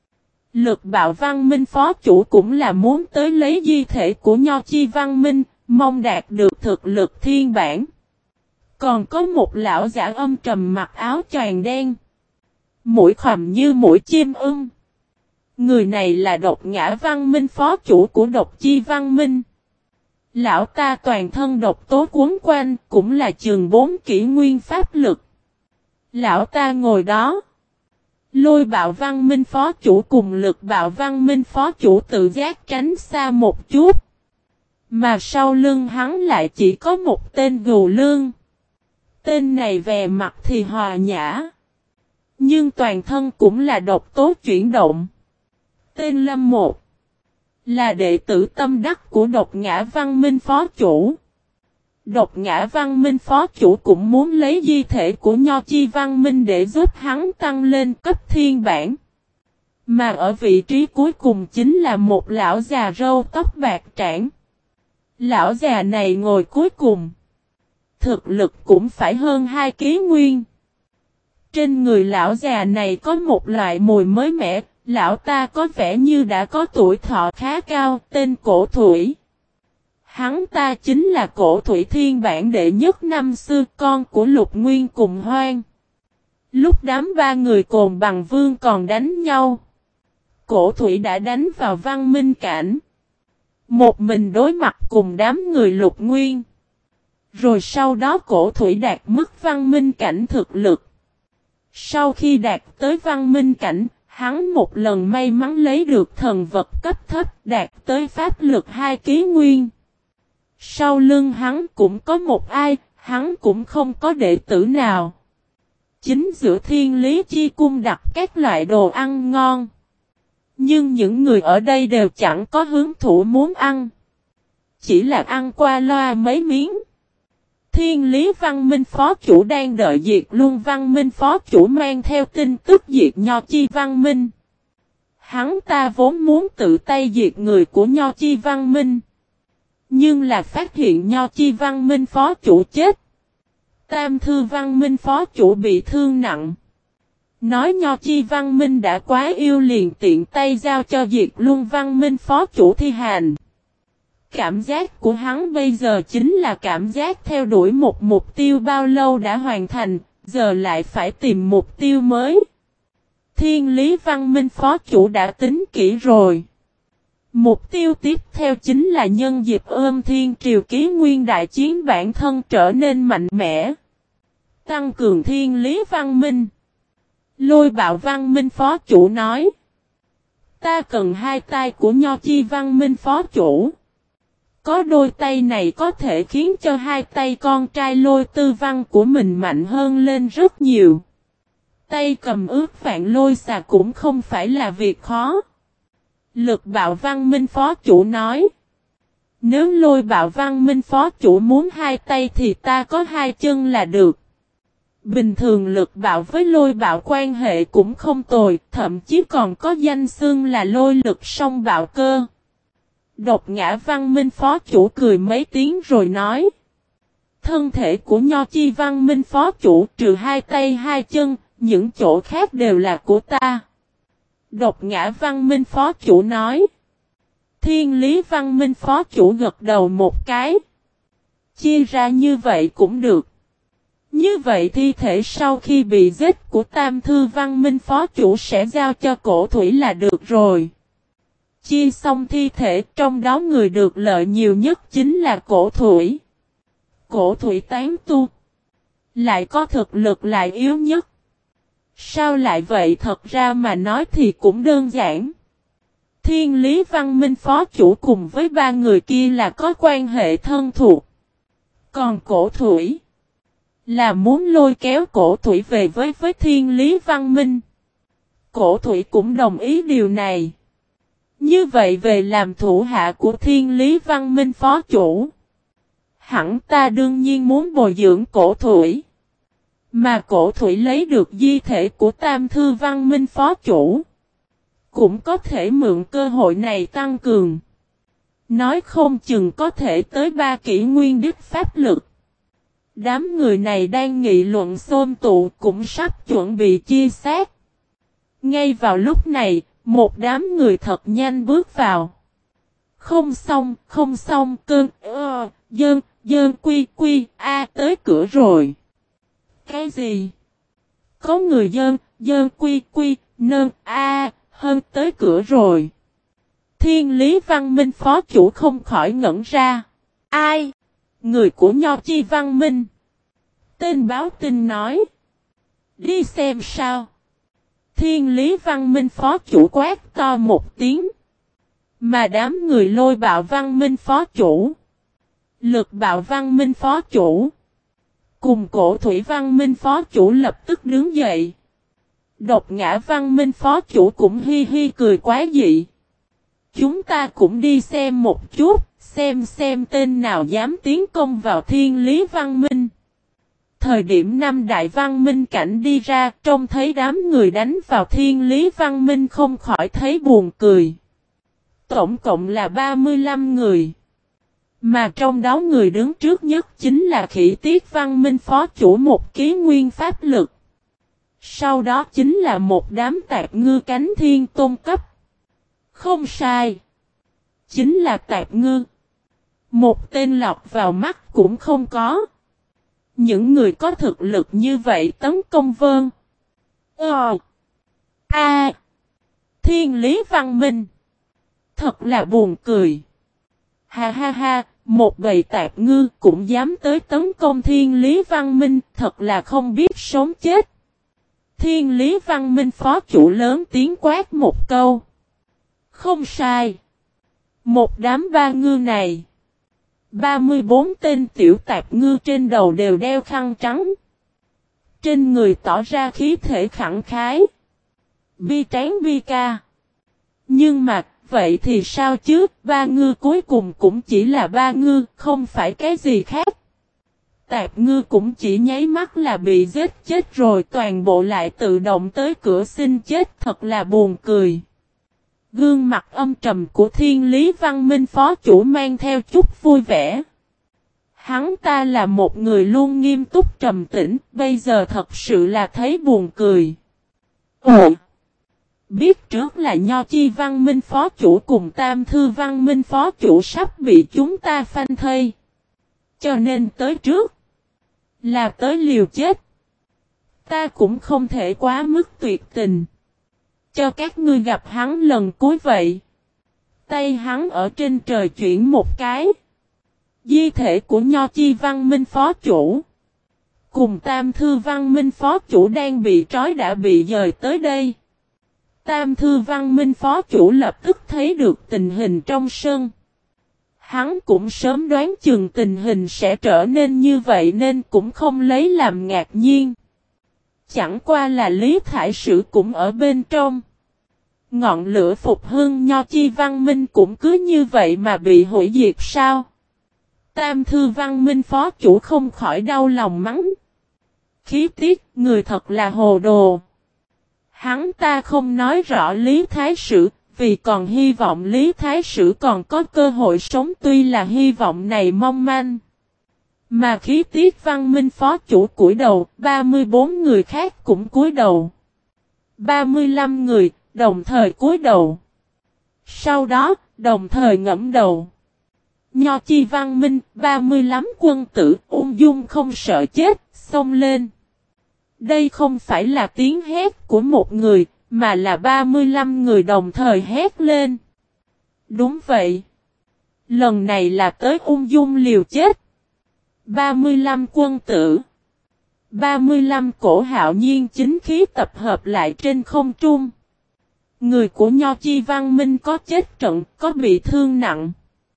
Lực Bạo Văn Minh phó chủ cũng là muốn tới lấy di thể của Nho Chi Văn Minh, mong đạt được thực lực thiên bản. Còn có một lão giả âm trầm mặc áo choàng đen. Mũi khòm như mũi chim ưng. Người này là Độc Ngã Văn Minh phó chủ của Độc Chi Văn Minh. Lão ta toàn thân độc tố cuốn quanh, cũng là chừng 4 kỷ nguyên pháp lực. Lão ta ngồi đó. Lôi Bạo Văn Minh phó chủ cùng Lực Bạo Văn Minh phó chủ tự giác tránh xa một chút. Mà sau lưng hắn lại chỉ có một tên Gù Lương. Tên này về mặt thì hòa nhã. Nhưng toàn thân cũng là độc tố chuyển động. Tên Lâm Một. Là đệ tử tâm đắc của Độc Ngã Văn Minh phó chủ. Độc Ngã Văn Minh phó chủ cũng muốn lấy di thể của Nho Chi Văn Minh để giúp hắn tăng lên cấp thiên bản. Mà ở vị trí cuối cùng chính là một lão già râu tóc bạc trảng. Lão già này ngồi cuối cùng. Thực lực cũng phải hơn 2 ký nguyên. Trên người lão già này có một loại mùi mới mẻ. Lão ta có vẻ như đã có tuổi thọ khá cao, tên Cổ Thủy. Hắn ta chính là Cổ Thủy thiên bản đệ nhất năm xưa, con của Lục Nguyên cùng Hoang. Lúc đám 3 người Cồn Bằng Vương còn đánh nhau, Cổ Thủy đã đánh vào văn minh cảnh. Một mình đối mặt cùng đám người Lục Nguyên. Rồi sau đó Cổ Thủy đạt mức văn minh cảnh thực lực. Sau khi đạt tới văn minh cảnh, hắn một lần may mắn lấy được thần vật cấp thấp đạt tới pháp lực 2 ký nguyên. Sau lưng hắn cũng có một ai, hắn cũng không có đệ tử nào. Chính giữa Thiên Lý Chi Cung đặt các loại đồ ăn ngon. Nhưng những người ở đây đều chẳng có hứng thú muốn ăn. Chỉ là ăn qua loa mấy miếng. Thiên Lý Văn Minh phó chủ đang đợi Diệt Luân Văn Minh phó chủ mang theo tin tức diệt Nho Chi Văn Minh. Hắn ta vốn muốn tự tay diệt người của Nho Chi Văn Minh. Nhưng là phát hiện Nho Chi Văn Minh phó chủ chết. Tam Thư Văn Minh phó chủ bị thương nặng. Nói Nho Chi Văn Minh đã quá yêu liền tiện tay giao cho Diệt Luân Văn Minh phó chủ thi hành. Cảm giác của hắn bây giờ chính là cảm giác theo đuổi một mục tiêu bao lâu đã hoàn thành, giờ lại phải tìm mục tiêu mới. Thiên Lý Văn Minh phó chủ đã tính kỹ rồi. Mục tiêu tiếp theo chính là nhân dịp ôm Thiên Triều Ký Nguyên đại chiến bản thân trở nên mạnh mẽ. Tăng cường Thiên Lý Văn Minh. Lôi Bạo Văn Minh phó chủ nói. Ta cần 2 tay của Nho Chi Văn Minh phó chủ. Có đôi tay này có thể khiến cho 2 tay con trai Lôi Tư Văn của mình mạnh hơn lên rất nhiều. Tay cầm ước vạn lôi xà cũng không phải là việc khó. Lực Bạo Văn Minh phó chủ nói. Nếu Lôi Bạo Văn Minh phó chủ muốn 2 tay thì ta có 2 chân là được. Bình thường Lực Bạo với Lôi Bạo quan hệ cũng không tồi, thậm chí còn có danh xưng là Lôi Lực song bạo cơ. Độc Ngã Văn Minh phó chủ cười mấy tiếng rồi nói. Thân thể của Nho Chi Văn Minh phó chủ trừ 2 tay 2 chân, những chỗ khác đều là của ta. Độc Ngã Văn Minh phó chủ nói. Thiên Lý Văn Minh phó chủ gật đầu một cái. Chia ra như vậy cũng được. Như vậy thi thể sau khi bị giết của Tam Thư Văn Minh phó chủ sẽ giao cho Cổ Thủy là được rồi. Chia xong thi thể, trong đó người được lợi nhiều nhất chính là Cổ Thủy. Cổ Thủy tán tu. Lại có thực lực lại yếu nhất. Sao lại vậy? Thật ra mà nói thì cũng đơn giản. Thiên Lý Văn Minh phó chủ cùng với 3 người kia là có quan hệ thân thuộc. Còn cổ thủy là muốn lôi kéo cổ thủy về với Thiên Lý Văn Minh. Cổ thủy cũng đồng ý điều này. Như vậy về làm thủ hạ của Thiên Lý Văn Minh phó chủ. Hẳn ta đương nhiên muốn bồi dưỡng cổ thủy. Mà cổ thủy lấy được di thể của Tam Thư Văn Minh phó chủ. Cũng có thể mượn cơ hội này tăng cường. Nói không chừng có thể tới 3 kỷ nguyên đích pháp lực. Đám người này đang nghị luận xôn tụ cũng sắp chuẩn bị chia xác. Ngay vào lúc này, một đám người thật nhanh bước vào. Không xong, dơn quy, tới cửa rồi. Cái gì? Có người dơn quy, hơn tới cửa rồi. Thiên Lý Văn Minh phó chủ không khỏi ngẩn ra. Ai? Người của Nho Chi Văn Minh. Tên báo tin nói. Đi xem sao. Thiên Lý Văn Minh phó chủ quát to một tiếng. Mà đám người Lôi Bạo Văn Minh phó chủ. Lực Bạo Văn Minh phó chủ. Cùng Cổ Thủy Văn Minh phó chủ lập tức đứng dậy. Độc Ngã Văn Minh phó chủ cũng hi hi cười quá dị. Chúng ta cũng đi xem một chút, xem tên nào dám tiến công vào Thiên Lý Văn Minh. Thời điểm năm Đại Văn Minh cảnh đi ra, trông thấy đám người đánh vào Thiên Lý Văn Minh không khỏi thấy buồn cười. Tổng cộng là 35 người. Mà trong đó người đứng trước nhất chính là Khỉ Tiết Văn Minh phó chủ một ký nguyên pháp lực. Sau đó chính là một đám tạp ngư cánh thiên tôn cấp. Không sai. Chính là tạp ngư. Một tên lọt vào mắt cũng không có. Những người có thực lực như vậy tấn công Vân. Thiên Lý Văn Minh. Thật là buồn cười. Ha ha ha, một bầy tạp ngư cũng dám tới tấn công Thiên Lý Văn Minh, thật là không biết sống chết. Thiên Lý Văn Minh phó chủ lớn tiếng quát một câu. Không sai. Một đám ba ngư này. 34 tên tiểu tạp ngư trên đầu đều đeo khăn trắng. Trên người tỏ ra khí thể khẳng khái. Bi tráng bi ca. Nhưng mà, vậy thì sao chứ, ba ngư cuối cùng cũng chỉ là ba ngư, không phải cái gì khác. Tạp ngư cũng chỉ nháy mắt là bị giết chết rồi, toàn bộ lại tự động tới cửa xin chết, thật là buồn cười. Gương mặt âm trầm của Thiên Lý Văn Minh phó chủ mang theo chút vui vẻ. Hắn ta là một người luôn nghiêm túc trầm tĩnh, bây giờ thật sự là thấy buồn cười. Biết trước là Nho Chi Văn Minh phó chủ cùng Tam Thư Văn Minh phó chủ sắp bị chúng ta phanh thây. Cho nên tới trước. Là tới liều chết. Ta cũng không thể quá mức tuyệt tình. Cho các ngươi gặp hắn lần cuối vậy. Tay hắn ở trên trời chuyển một cái. Di thể của Nho Chi Văn Minh phó chủ. Cùng Tam Thư Văn Minh phó chủ đang bị trói đã bị dời tới đây. Tam Thư Văn Minh phó chủ lập tức thấy được tình hình trong sân. Hắn cũng sớm đoán chừng tình hình sẽ trở nên như vậy nên cũng không lấy làm ngạc nhiên. Chẳng qua là Lý Thải Sử cũng ở bên trong. Ngọn lửa phục hưng Nho Chi Văn Minh cũng cứ như vậy mà bị hủy diệt sao? Tam Thư Văn Minh phó chủ không khỏi đau lòng mắng. Khí tiết, người thật là hồ đồ. Hắn ta không nói rõ Lý Thái Sử, vì còn hy vọng Lý Thái Sử còn có cơ hội sống, tuy là hy vọng này mong manh. Mà Khí Tiết Văn Minh phó chủ cúi đầu, 34 người khác cũng cúi đầu. 35 người, đồng thời cúi đầu. Sau đó, đồng thời ngẫm đầu. Nho Chi Văn Minh, 35 quân tử, ung dung không sợ chết, xông lên. Đây không phải là tiếng hét của một người, mà là 35 người đồng thời hét lên. Đúng vậy. Lần này là tới ung dung liều chết. 35 quân tử. 35 cổ hạo nhiên chính khí tập hợp lại trên không trung. Người của Nho Chi Văn Minh có chết trận, có bị thương nặng.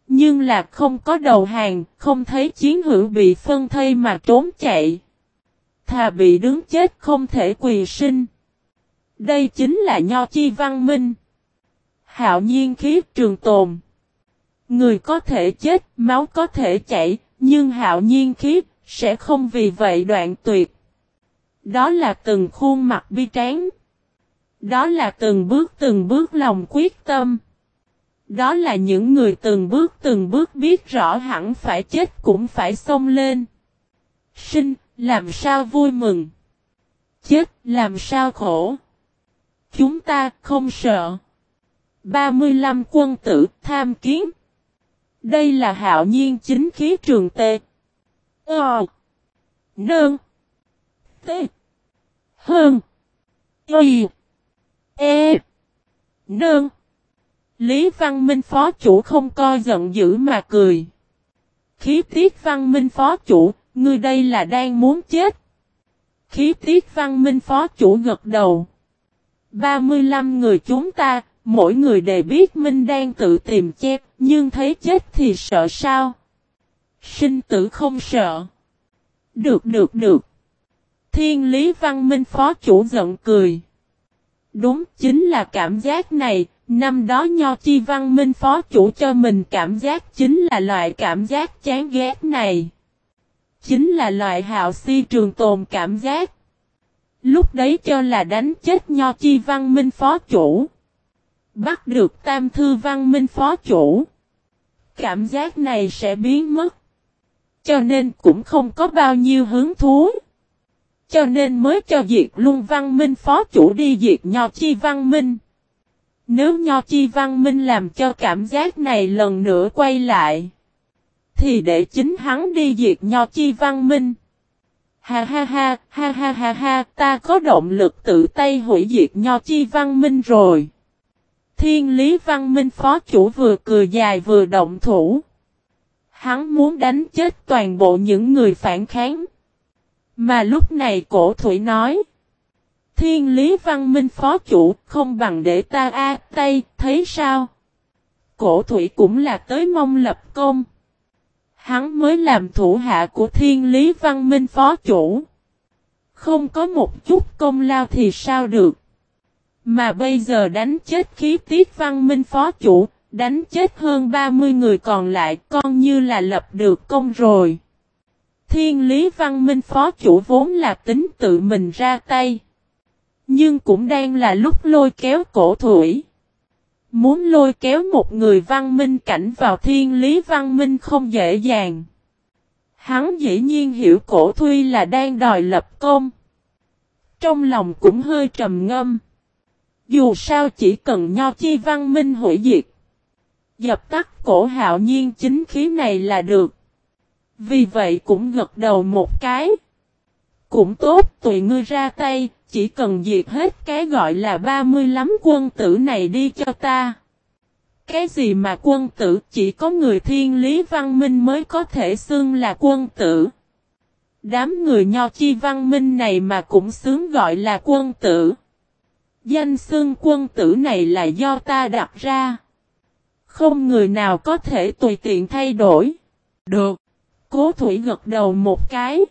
Nhưng là không có đầu hàng, không thấy chiến hữu bị phân thây mà trốn chạy. Thà bị đứng chết không thể quỳ sinh. Đây chính là nho chi văn minh. Hạo nhiên khí trường tồn. Người có thể chết, máu có thể chảy, nhưng hạo nhiên khí sẽ không vì vậy đoạn tuyệt. Đó là từng khuôn mặt bi tráng. Đó là từng bước lòng quyết tâm. Đó là những người từng bước biết rõ hẳn phải chết cũng phải xông lên. Sinh, làm sao vui mừng. Chết, làm sao khổ. Chúng ta không sợ. 35 quân tử tham kiến. Đây là hạo nhiên chính khí trường tê. Nương. Tê. Hơn. Y. E. Nương. Lý Văn Minh phó chủ không coi giận dữ mà cười. Khí tiết Văn Minh phó chủ, ngươi đây là đang muốn chết. Khí tiết Văn Minh phó chủ gật đầu. 35 người chúng ta, mỗi người đều biết Minh đang tự tìm chết, nhưng thấy chết thì sợ sao? Sinh tử không sợ. Được. Thiên Lý Văn Minh phó chủ giận cười. Đúng chính là cảm giác này, năm đó Nho Chi Văn Minh phó chủ cho mình cảm giác chính là loại cảm giác chán ghét này. Chính là loại hạo si trường tồn cảm giác. Lúc đấy cho là đánh chết Nho Chi Văn Minh phó chủ. Bắt được Tam Thư Văn Minh phó chủ. Cảm giác này sẽ biến mất. Cho nên cũng không có bao nhiêu hứng thú. Cho nên mới cho diệt luôn Văn Minh phó chủ đi diệt Nho Chi Văn Minh. Nếu Nho Chi Văn Minh làm cho cảm giác này lần nữa quay lại. Thì để chính hắn đi diệt Nho Chi Văn Minh. Ha, ta có động lực tự tay hủy diệt Nho Chi Văn Minh rồi. Thiên Lý Văn Minh phó chủ vừa cười dài vừa động thủ. Hắn muốn đánh chết toàn bộ những người phản kháng. Mà lúc này Cổ Thủy nói. Thiên Lý Văn Minh phó chủ không bằng để ta tay, thấy sao? Cổ Thủy cũng là tới mong lập công. Hắn mới làm thủ hạ của Thiên Lý Văn Minh phó chủ. Không có một chút công lao thì sao được? Mà bây giờ đánh chết khí tiết Văn Minh phó chủ, đánh chết hơn 30 người còn lại con như là lập được công rồi. Thiên Lý Văn Minh phó chủ vốn là tính tự mình ra tay. Nhưng cũng đang là lúc lôi kéo Cổ Thủy. Muốn lôi kéo một người văn minh cảnh vào Thiên Lý Văn Minh không dễ dàng. Hắn dĩ nhiên hiểu Cổ Thủy là đang đòi lập công. Trong lòng cũng hơi trầm ngâm. Dù sao chỉ cần Nho Chi Văn Minh hủy diệt. Dập tắt cổ hạo nhiên chính khí này là được. Vì vậy cũng gật đầu một cái. Cũng tốt tùy ngươi ra tay. Chỉ cần diệt hết cái gọi là 35 quân tử này đi cho ta. Cái gì mà quân tử chỉ có người Thiên Lý Văn Minh mới có thể xưng là quân tử. Đám người Nho Chi Văn Minh này mà cũng xứng gọi là quân tử. Danh xưng quân tử này là do ta đặt ra. Không người nào có thể tùy tiện thay đổi. Được. Cố Thủy gật đầu một cái.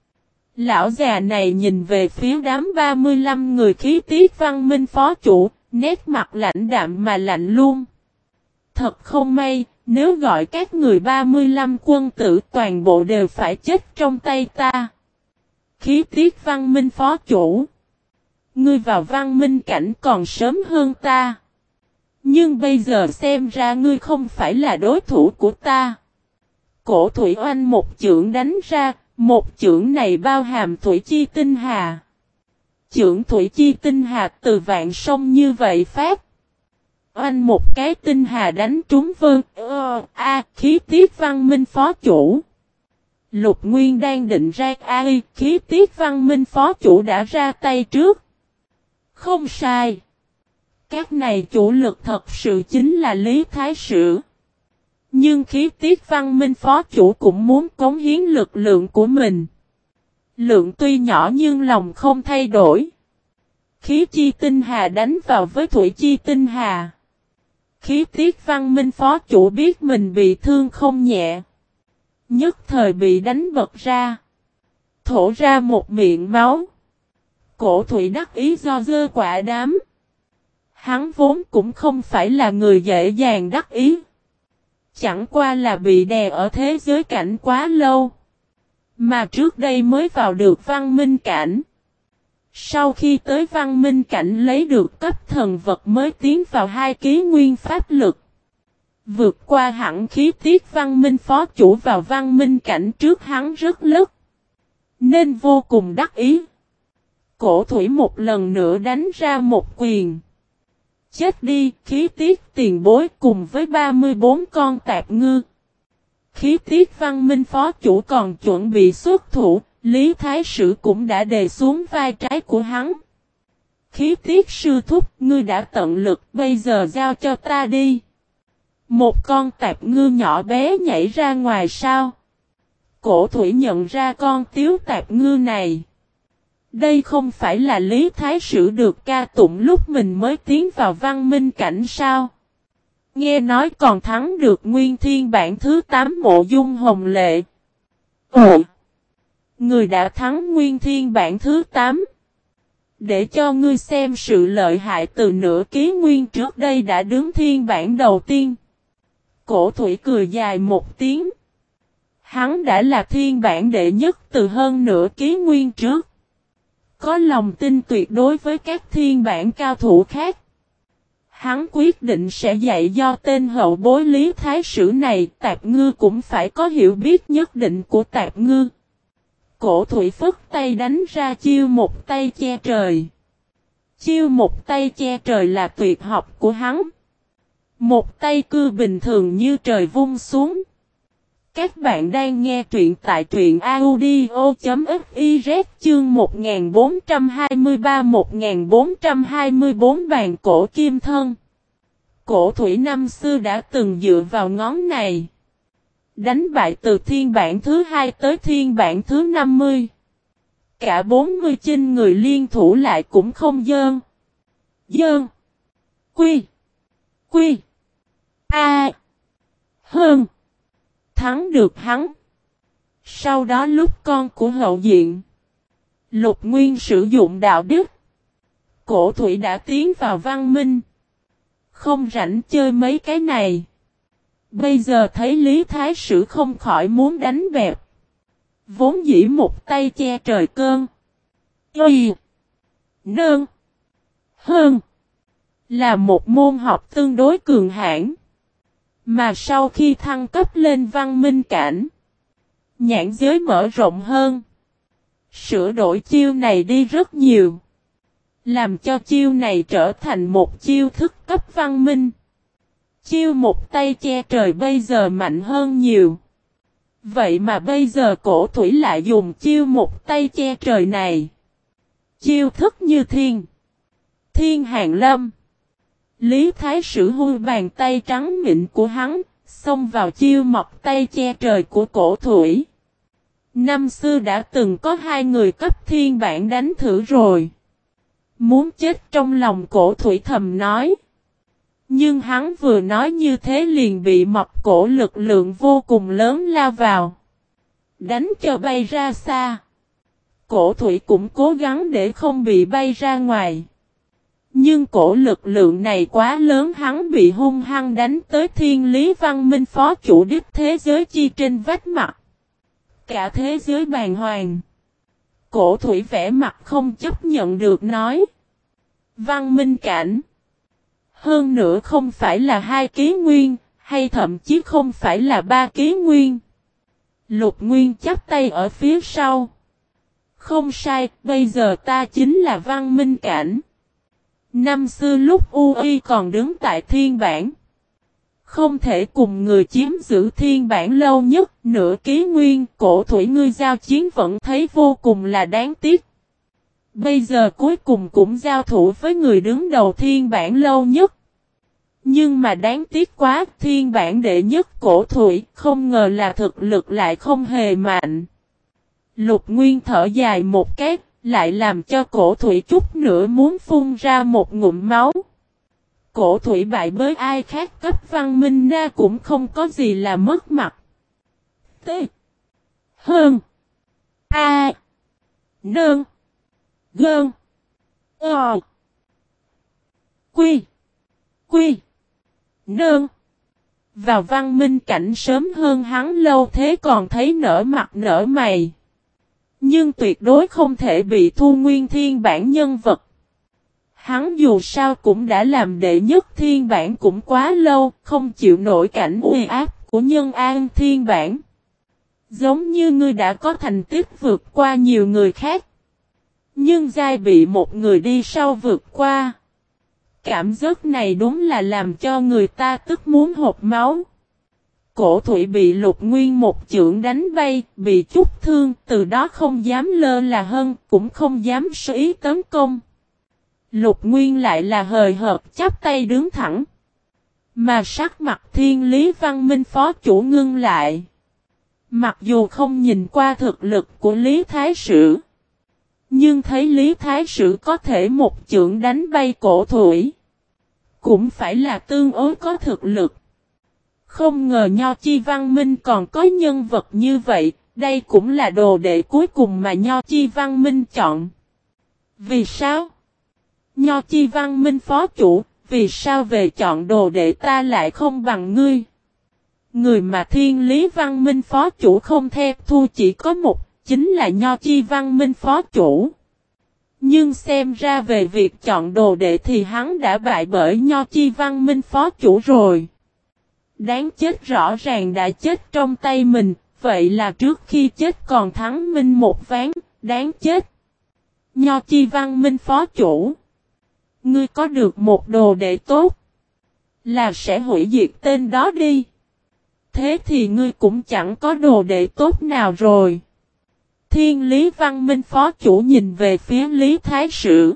Lão già này nhìn về phía đám 35 người khí tiết Văn Minh phó chủ, nét mặt lạnh đạm mà lạnh luôn. Thật không may, nếu gọi các người 35 quân tử toàn bộ đều phải chết trong tay ta. Khí tiết Văn Minh phó chủ. Ngươi vào văn minh cảnh còn sớm hơn ta. Nhưng bây giờ xem ra ngươi không phải là đối thủ của ta. Cổ Thủy oanh một chưởng đánh ra. Một chưởng này bao hàm Thủy Chi Tinh Hà. Chưởng Thủy Chi Tinh Hà từ vạn sông như vậy phát. Oanh một cái tinh hà đánh trúng Vân. Khí tiết Văn Minh phó chủ. Lục Nguyên đang định ra khí tiết Văn Minh phó chủ đã ra tay trước. Không sai. Các này chủ lực thật sự chính là Lý Thái Sử. Nhưng khí tiết Văn Minh phó chủ cũng muốn cống hiến lực lượng của mình. Lượng tuy nhỏ nhưng lòng không thay đổi. Khí chi tinh hà đánh vào với thủy chi tinh hà. Khí tiết văn minh phó chủ biết mình bị thương không nhẹ. Nhất thời bị đánh bật ra. Thổ ra một miệng máu. Cổ thủy đắc ý do dơ quả đám. Hắn vốn cũng không phải là người dễ dàng đắc ý. Chẳng qua là bị đè ở thế giới cảnh quá lâu. Mà trước đây mới vào được văn minh cảnh. Sau khi tới văn minh cảnh lấy được cấp thần vật mới tiến vào 2 ký nguyên pháp lực. Vượt qua hẳn khí tiết văn minh phó chủ vào văn minh cảnh trước hắn rất lất. Nên vô cùng đắc ý. Cổ thủy một lần nữa đánh ra một quyền. Chết đi, khí tiết tiền bối cùng với 34 con tạp ngư. Khí tiết văn minh phó chủ còn chuẩn bị xuất thủ, Lý Thái Sử cũng đã đề xuống vai trái của hắn. Khí tiết sư thúc, ngươi đã tận lực, bây giờ giao cho ta đi. Một con tạp ngư nhỏ bé nhảy ra ngoài sao. Cổ thủy nhận ra con tiếu tạp ngư này. Đây không phải là Lý Thái Sử được ca tụng lúc mình mới tiến vào văn minh cảnh sao. Nghe nói còn thắng được nguyên thiên bản thứ 8 Mộ Dung Hồng Lệ. Người đã thắng nguyên thiên bản thứ 8. Để cho ngươi xem sự lợi hại từ nửa ký nguyên trước đây đã đứng thiên bản đầu tiên. Cổ thủy cười dài một tiếng. Hắn đã là thiên bản đệ nhất từ hơn nửa ký nguyên trước. Có lòng tin tuyệt đối với các thiên bản cao thủ khác. Hắn quyết định sẽ dạy do tên hậu bối Lý Thái Sử này, tạp ngư cũng phải có hiểu biết nhất định của tạp ngư. Cổ thủy phất tay đánh ra chiêu một tay che trời. Chiêu một tay che trời là tuyệt học của hắn. Một tay cư bình thường như trời vung xuống. Các bạn đang nghe truyện tại truyện audio.fiz chương 1423-1424 bàn cổ kim thân. Cổ thủy năm xưa đã từng dựa vào ngón này. Đánh bại từ thiên bản thứ 2 tới thiên bản thứ 50. Cả 49 người liên thủ lại cũng không dơn. Dơn. Quy. Quy. A. Hơn. Thắng được hắn. Sau đó lúc con của hậu diện. Lục Nguyên sử dụng đạo đức. Cổ thủy đã tiến vào văn minh. Không rảnh chơi mấy cái này. Bây giờ thấy Lý Thái Sử không khỏi muốn đánh bẹp. Vốn dĩ một tay che trời cơn. Y. Nơn. Hơn. Là một môn học tương đối cường hãn. Mà sau khi thăng cấp lên văn minh cảnh. Nhãn giới mở rộng hơn. Sửa đổi chiêu này đi rất nhiều. Làm cho chiêu này trở thành một chiêu thức cấp văn minh. Chiêu một tay che trời bây giờ mạnh hơn nhiều. Vậy mà bây giờ cổ thủy lại dùng chiêu một tay che trời này. Chiêu thức như thiên hàng lâm. Lý Thái Sử hui bàn tay trắng mịn của hắn, xông vào chiêu mọc tay che trời của cổ thủy. Năm xưa đã từng có 2 người cấp thiên bản đánh thử rồi. Muốn chết trong lòng cổ thủy thầm nói. Nhưng hắn vừa nói như thế liền bị mọc cổ lực lượng vô cùng lớn lao vào. Đánh cho bay ra xa. Cổ thủy cũng cố gắng để không bị bay ra ngoài. Nhưng cổ lực lượng này quá lớn hắn bị hung hăng đánh tới thiên lý văn minh phó chủ đích thế giới chi trên vách mặt. Cả thế giới bàng hoàng. Cổ thủy vẽ mặt không chấp nhận được nói. Văn minh cảnh. Hơn nữa không phải là 2 ký nguyên, hay thậm chí không phải là 3 ký nguyên. Lục Nguyên chắp tay ở phía sau. Không sai, bây giờ ta chính là văn minh cảnh. Năm xưa lúc UI còn đứng tại thiên bản. Không thể cùng người chiếm giữ thiên bản lâu nhất, nửa ký nguyên, cổ thủy ngươi giao chiến vẫn thấy vô cùng là đáng tiếc. Bây giờ cuối cùng cũng giao thủ với người đứng đầu thiên bản lâu nhất. Nhưng mà đáng tiếc quá, thiên bản đệ nhất cổ thủy, không ngờ là thực lực lại không hề mạnh. Lục Nguyên thở dài một cái, lại làm cho cổ thủy chút nữa muốn phun ra một ngụm máu. Cổ thủy bại bởi ai khác cấp văn minh na cũng không có gì là mất mặt. T. Hơn. A. Nương. Gơn. Ờ. Quy. Quy. Nương. Vào văn minh cảnh sớm hơn hắn lâu thế còn thấy nở mặt nở mày. Nhưng tuyệt đối không thể bị thu nguyên thiên bản nhân vật. Hắn dù sao cũng đã làm đệ nhất thiên bản cũng quá lâu, không chịu nổi cảnh uy áp của nhân an thiên bản. Giống như ngươi đã có thành tích vượt qua nhiều người khác. Nhưng giai bị một người đi sau vượt qua. Cảm giác này đúng là làm cho người ta tức muốn hộc máu. Cổ thủy bị Lục Nguyên một chưởng đánh bay, bị chút thương, từ đó không dám lơ là hơn, cũng không dám sử ý tấn công. Lục Nguyên lại là hời hợt chắp tay đứng thẳng. Mà sắc mặt Thiên Lý Văn Minh phó chủ ngưng lại. Mặc dù không nhìn qua thực lực của Lý Thái Sử, nhưng thấy Lý Thái Sử có thể một chưởng đánh bay cổ thủy, cũng phải là tương đối có thực lực. Không ngờ Nho Chi Văn Minh còn có nhân vật như vậy, đây cũng là đồ đệ cuối cùng mà Nho Chi Văn Minh chọn. Vì sao? Nho Chi Văn Minh phó chủ, vì sao về chọn đồ đệ ta lại không bằng ngươi? Người mà Thiên Lý Văn Minh phó chủ không thèm thu chỉ có một, chính là Nho Chi Văn Minh phó chủ. Nhưng xem ra về việc chọn đồ đệ thì hắn đã bại bởi Nho Chi Văn Minh phó chủ rồi. Đáng chết, rõ ràng đã chết trong tay mình, vậy là trước khi chết còn thắng Minh một ván, đáng chết. Nho Chi Văn Minh phó chủ, ngươi có được một đồ đệ tốt, là sẽ hủy diệt tên đó đi. Thế thì ngươi cũng chẳng có đồ đệ tốt nào rồi. Thiên Lý Văn Minh phó chủ nhìn về phía Lý Thái Sử.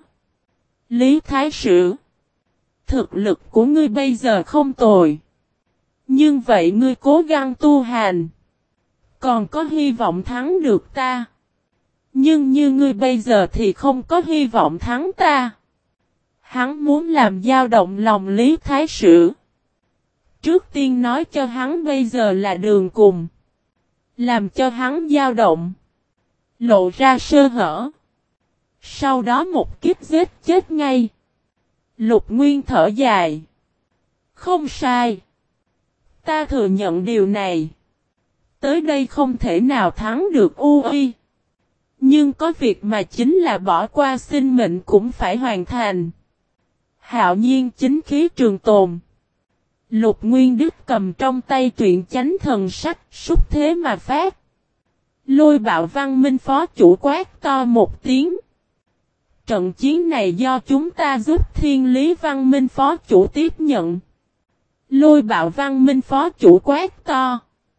Lý Thái Sử, thực lực của ngươi bây giờ không tồi. Nhưng vậy ngươi cố gắng tu hành, còn có hy vọng thắng được ta. Nhưng như ngươi bây giờ thì không có hy vọng thắng ta. Hắn muốn làm dao động lòng Lý Thái Sử. Trước tiên nói cho hắn bây giờ là đường cùng. Làm cho hắn dao động, lộ ra sơ hở. Sau đó một kiếp giết chết ngay. Lục Nguyên thở dài. Không sai. Ta thừa nhận điều này. Tới đây không thể nào thắng được U Uy. Nhưng có việc mà chính là bỏ qua sinh mệnh cũng phải hoàn thành. Hạo nhiên chính khí trường tồn. Lục Nguyên Đức cầm trong tay truyện chánh thần sách, xúc thế mà phát. Lôi Bạo Văn Minh phó chủ quát to một tiếng. Trận chiến này do chúng ta giúp Thiên Lý Văn Minh phó chủ tiếp nhận. Lôi Bạo Văn Minh phó chủ quát to.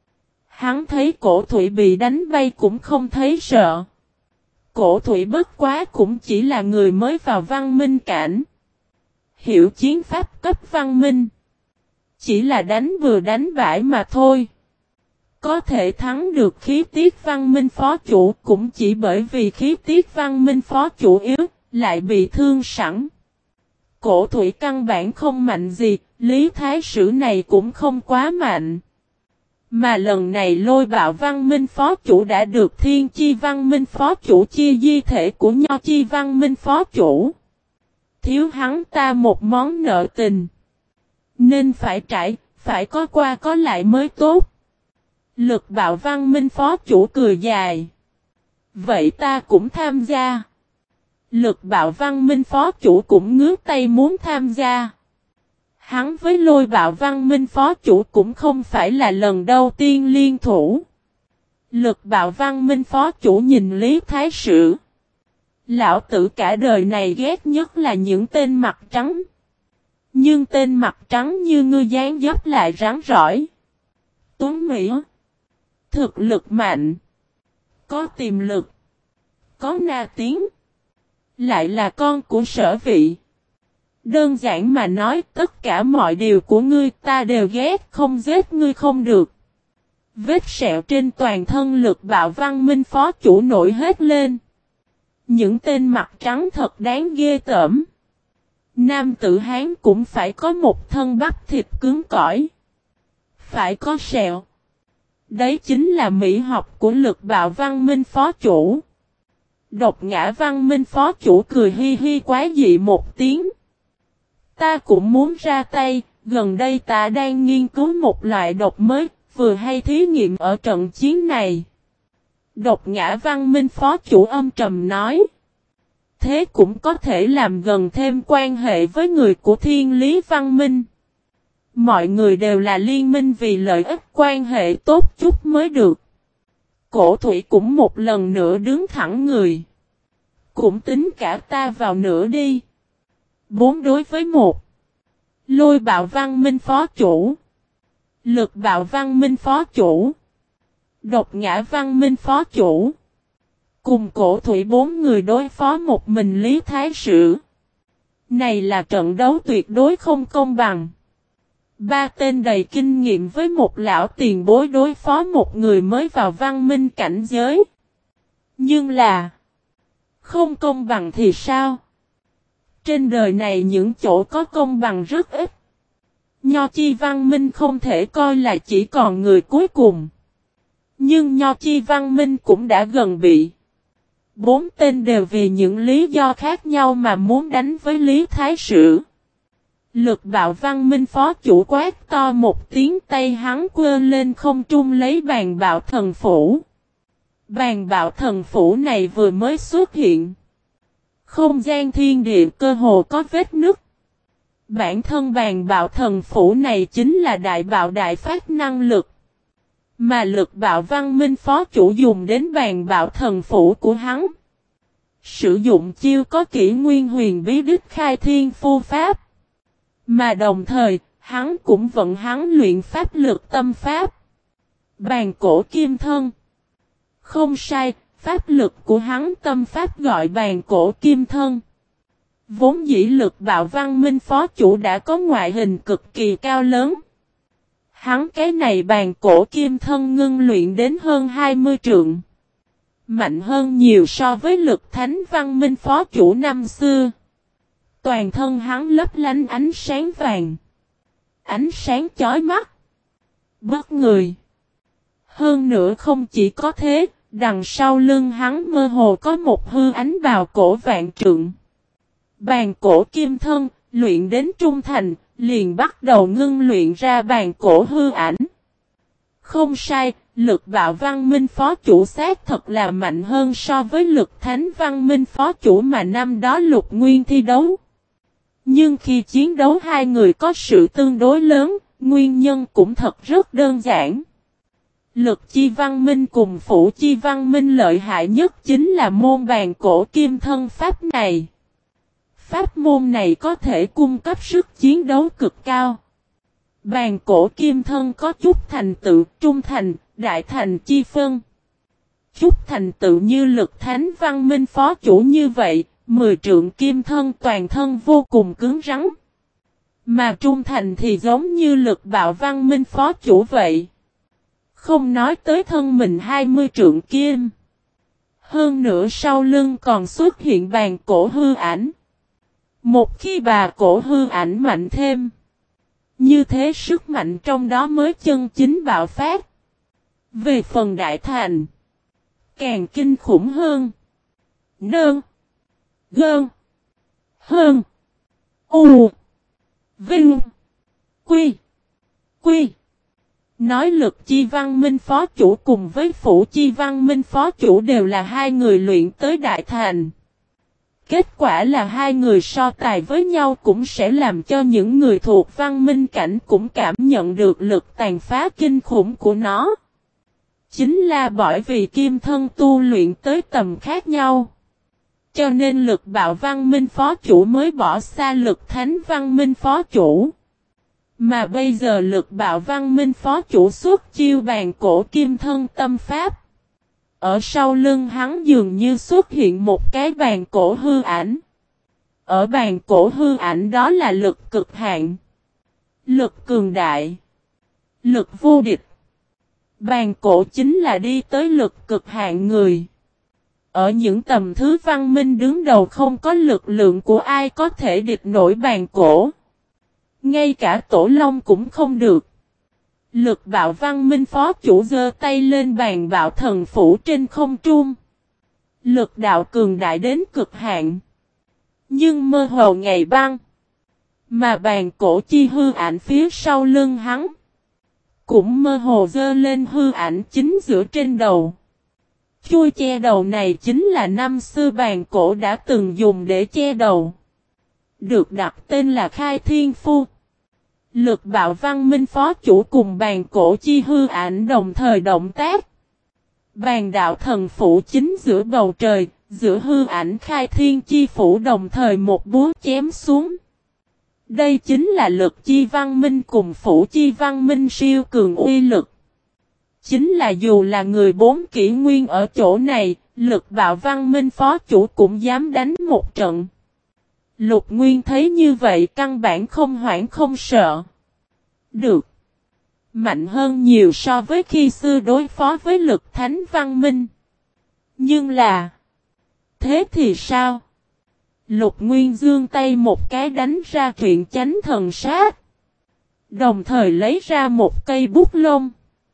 Hắn thấy cổ thủy bị đánh bay cũng không thấy sợ. Cổ thủy bất quá cũng chỉ là người mới vào văn minh cảnh. Hiểu chiến pháp cấp văn minh. Chỉ là đánh vừa đánh bãi mà thôi. Có thể thắng được khí tiết văn minh phó chủ cũng chỉ bởi vì khí tiết văn minh phó chủ yếu, lại bị thương sẵn. Cổ thủy căn bản không mạnh gì, Lý Thái Sử này cũng không quá mạnh. Mà lần này Lôi Bạo Văn Minh phó chủ đã được Thiên Chi Văn Minh phó chủ chia di thể của Nho Chi Văn Minh phó chủ. Thiếu hắn ta một món nợ tình. Nên phải có qua có lại mới tốt. Lực Bạo Văn Minh phó chủ cười dài. Vậy ta cũng tham gia. Lực Bạo Văn Minh phó chủ cũng ngước tay muốn tham gia. Hắn với Lôi Bạo Văn Minh phó chủ cũng không phải là lần đầu tiên liên thủ. Lực Bạo Văn Minh phó chủ nhìn Lý Thái Sử. Lão tử cả đời này ghét nhất là những tên mặt trắng. Nhưng tên mặt trắng như ngươi dáng dấp lại rắn rỏi. Tuấn Mỹ. Thực lực mạnh. Có tiềm lực. Có na tiếng. Lại là con của Sở Vị. Đơn giản mà nói tất cả mọi điều của ngươi ta đều ghét, không giết ngươi không được. Vết sẹo trên toàn thân Lực Bạo Văn Minh phó chủ nổi hết lên. Những tên mặt trắng thật đáng ghê tởm. Nam tử Hán cũng phải có một thân bắp thịt cứng cỏi. Phải có sẹo. Đấy chính là mỹ học của Lực Bạo Văn Minh phó chủ. Độc Ngã Văn Minh phó chủ cười hi hi quái dị một tiếng. Ta cũng muốn ra tay, gần đây ta đang nghiên cứu một loại độc mới, vừa hay thí nghiệm ở trận chiến này. Độc Ngã Văn Minh phó chủ âm trầm nói. Thế cũng có thể làm gần thêm quan hệ với người của Thiên Lý Văn Minh. Mọi người đều là liên minh vì lợi ích quan hệ tốt chút mới được. Cổ Thủy cũng một lần nữa đứng thẳng người. Cũng tính cả ta vào nữa đi. 4 đối với 1. Lôi Bạo Văn Minh phó chủ. Lực Bạo Văn Minh phó chủ. Độc Ngã Văn Minh phó chủ. Cùng Cổ Thủy 4 người đối phó một mình Lý Thái Sử. Này là trận đấu tuyệt đối không công bằng. 3 tên đầy kinh nghiệm với một lão tiền bối đối phó một người mới vào văn minh cảnh giới. Nhưng là không công bằng thì sao? Trên đời này những chỗ có công bằng rất ít. Nho Chi Văn Minh không thể coi là chỉ còn người cuối cùng. Nhưng Nho Chi Văn Minh cũng đã gần bị. 4 tên đều vì những lý do khác nhau mà muốn đánh với Lý Thái Sử. Lực Bạo Văn Minh phó chủ quát to một tiếng, tay hắn quơ lên không trung lấy bàn bạo thần phủ. Bàn bạo thần phủ này vừa mới xuất hiện. Không gian thiên địa cơ hồ có vết nứt. Bản thân bàn bạo thần phủ này chính là đại bạo đại phát năng lực. Mà Lực Bạo Văn Minh phó chủ dùng đến bàn bạo thần phủ của hắn. Sử dụng chiêu có kỹ nguyên huyền bí đích khai thiên phu pháp. Mà đồng thời, hắn cũng vận hắn luyện pháp lực tâm pháp. Bàn cổ kim thân. Không sai, pháp lực của hắn tâm pháp gọi bàn cổ kim thân. Vốn dĩ Lực Bạo Văn Minh phó chủ đã có ngoại hình cực kỳ cao lớn. Hắn cái này bàn cổ kim thân ngưng luyện đến hơn 20 trượng. Mạnh hơn nhiều so với Lực Thánh Văn Minh phó chủ năm xưa. Toàn thân hắn lấp lánh ánh sáng vàng. Ánh sáng chói mắt. Bất người. Hơn nữa không chỉ có thế, đằng sau lưng hắn mơ hồ có một hư ánh bào cổ vạn trượng. Bàn cổ kim thân, luyện đến trung thành, liền bắt đầu ngưng luyện ra bàn cổ hư ảnh. Không sai, Lực Bạo Văn Minh phó chủ xác thật là mạnh hơn so với Lực Thánh Văn Minh phó chủ mà năm đó Lục Nguyên thi đấu. Nhưng khi chiến đấu hai người có sự tương đối lớn, nguyên nhân cũng thật rất đơn giản. Lực Chi Văn Minh cùng Phủ Chi Văn Minh lợi hại nhất chính là môn bàn cổ kim thân pháp này. Pháp môn này có thể cung cấp sức chiến đấu cực cao. Bàn cổ kim thân có chút thành tựu, trung thành, đại thành chi phân. Chút thành tựu như Lực Thánh Văn Minh phó chủ như vậy, 10 trượng kim thân toàn thân vô cùng cứng rắn. Mà trung thành thì giống như Lực Bạo Văn Minh phó chủ vậy. Không nói tới thân mình 20 trượng kim. Hơn nữa sau lưng còn xuất hiện bàn cổ hư ảnh. Một khi bà cổ hư ảnh mạnh thêm. Như thế sức mạnh trong đó mới chân chính bạo phát. Về phần đại thành. Càng kinh khủng hơn. Nơn. Gơn. Hơn. U. Vinh. Quy. Quy. Nói Lực Chi Văn Minh phó chủ cùng với Phủ Chi Văn Minh phó chủ đều là hai người luyện tới đại thành. Kết quả là hai người so tài với nhau cũng sẽ làm cho những người thuộc văn minh cảnh cũng cảm nhận được lực tàn phá kinh khủng của nó. Chính là bởi vì kim thân tu luyện tới tầm khác nhau. Cho nên Lực Bạo Văn Minh phó chủ mới bỏ xa Lực Thánh Văn Minh phó chủ. Mà bây giờ Lực Bạo Văn Minh phó chủ xuất chiêu bàn cổ kim thân tâm pháp. Ở sau lưng hắn dường như xuất hiện một cái bàn cổ hư ảnh. Ở bàn cổ hư ảnh đó là lực cực hạn. Lực cường đại. Lực vô địch. Bàn cổ chính là đi tới lực cực hạn người. Ở những tầm thứ văn minh đứng đầu không có lực lượng của ai có thể địch nổi bàn cổ. Ngay cả Tổ Long cũng không được. Lực bạo văn minh phó chủ giơ tay lên bàn bạo thần phủ trên không trung. Lực đạo cường đại đến cực hạn. Nhưng mơ hồ ngày băng. Mà bàn cổ chi hư ảnh phía sau lưng hắn. Cũng mơ hồ giơ lên hư ảnh chính giữa trên đầu. Chui che đầu này chính là năm xưa bàn cổ đã từng dùng để che đầu. Được đặt tên là Khai Thiên Phu. Lực bạo văn minh phó chủ cùng bàn cổ chi hư ảnh đồng thời động tác. Bàn đạo thần phủ chính giữa bầu trời, giữa hư ảnh Khai Thiên chi phủ đồng thời một búa chém xuống. Đây chính là lực chi văn minh cùng phủ chi văn minh siêu cường uy lực. Chính là dù là người bốn kỷ nguyên ở chỗ này, lực bạo văn minh phó chủ cũng dám đánh một trận. Lục Nguyên thấy như vậy căn bản không hoảng không sợ. Được. Mạnh hơn nhiều so với khi xưa đối phó với lực thánh văn minh. Nhưng là. Thế thì sao? Lục Nguyên giương tay một cái đánh ra truyện chánh thần sát. Đồng thời lấy ra một cây bút lông.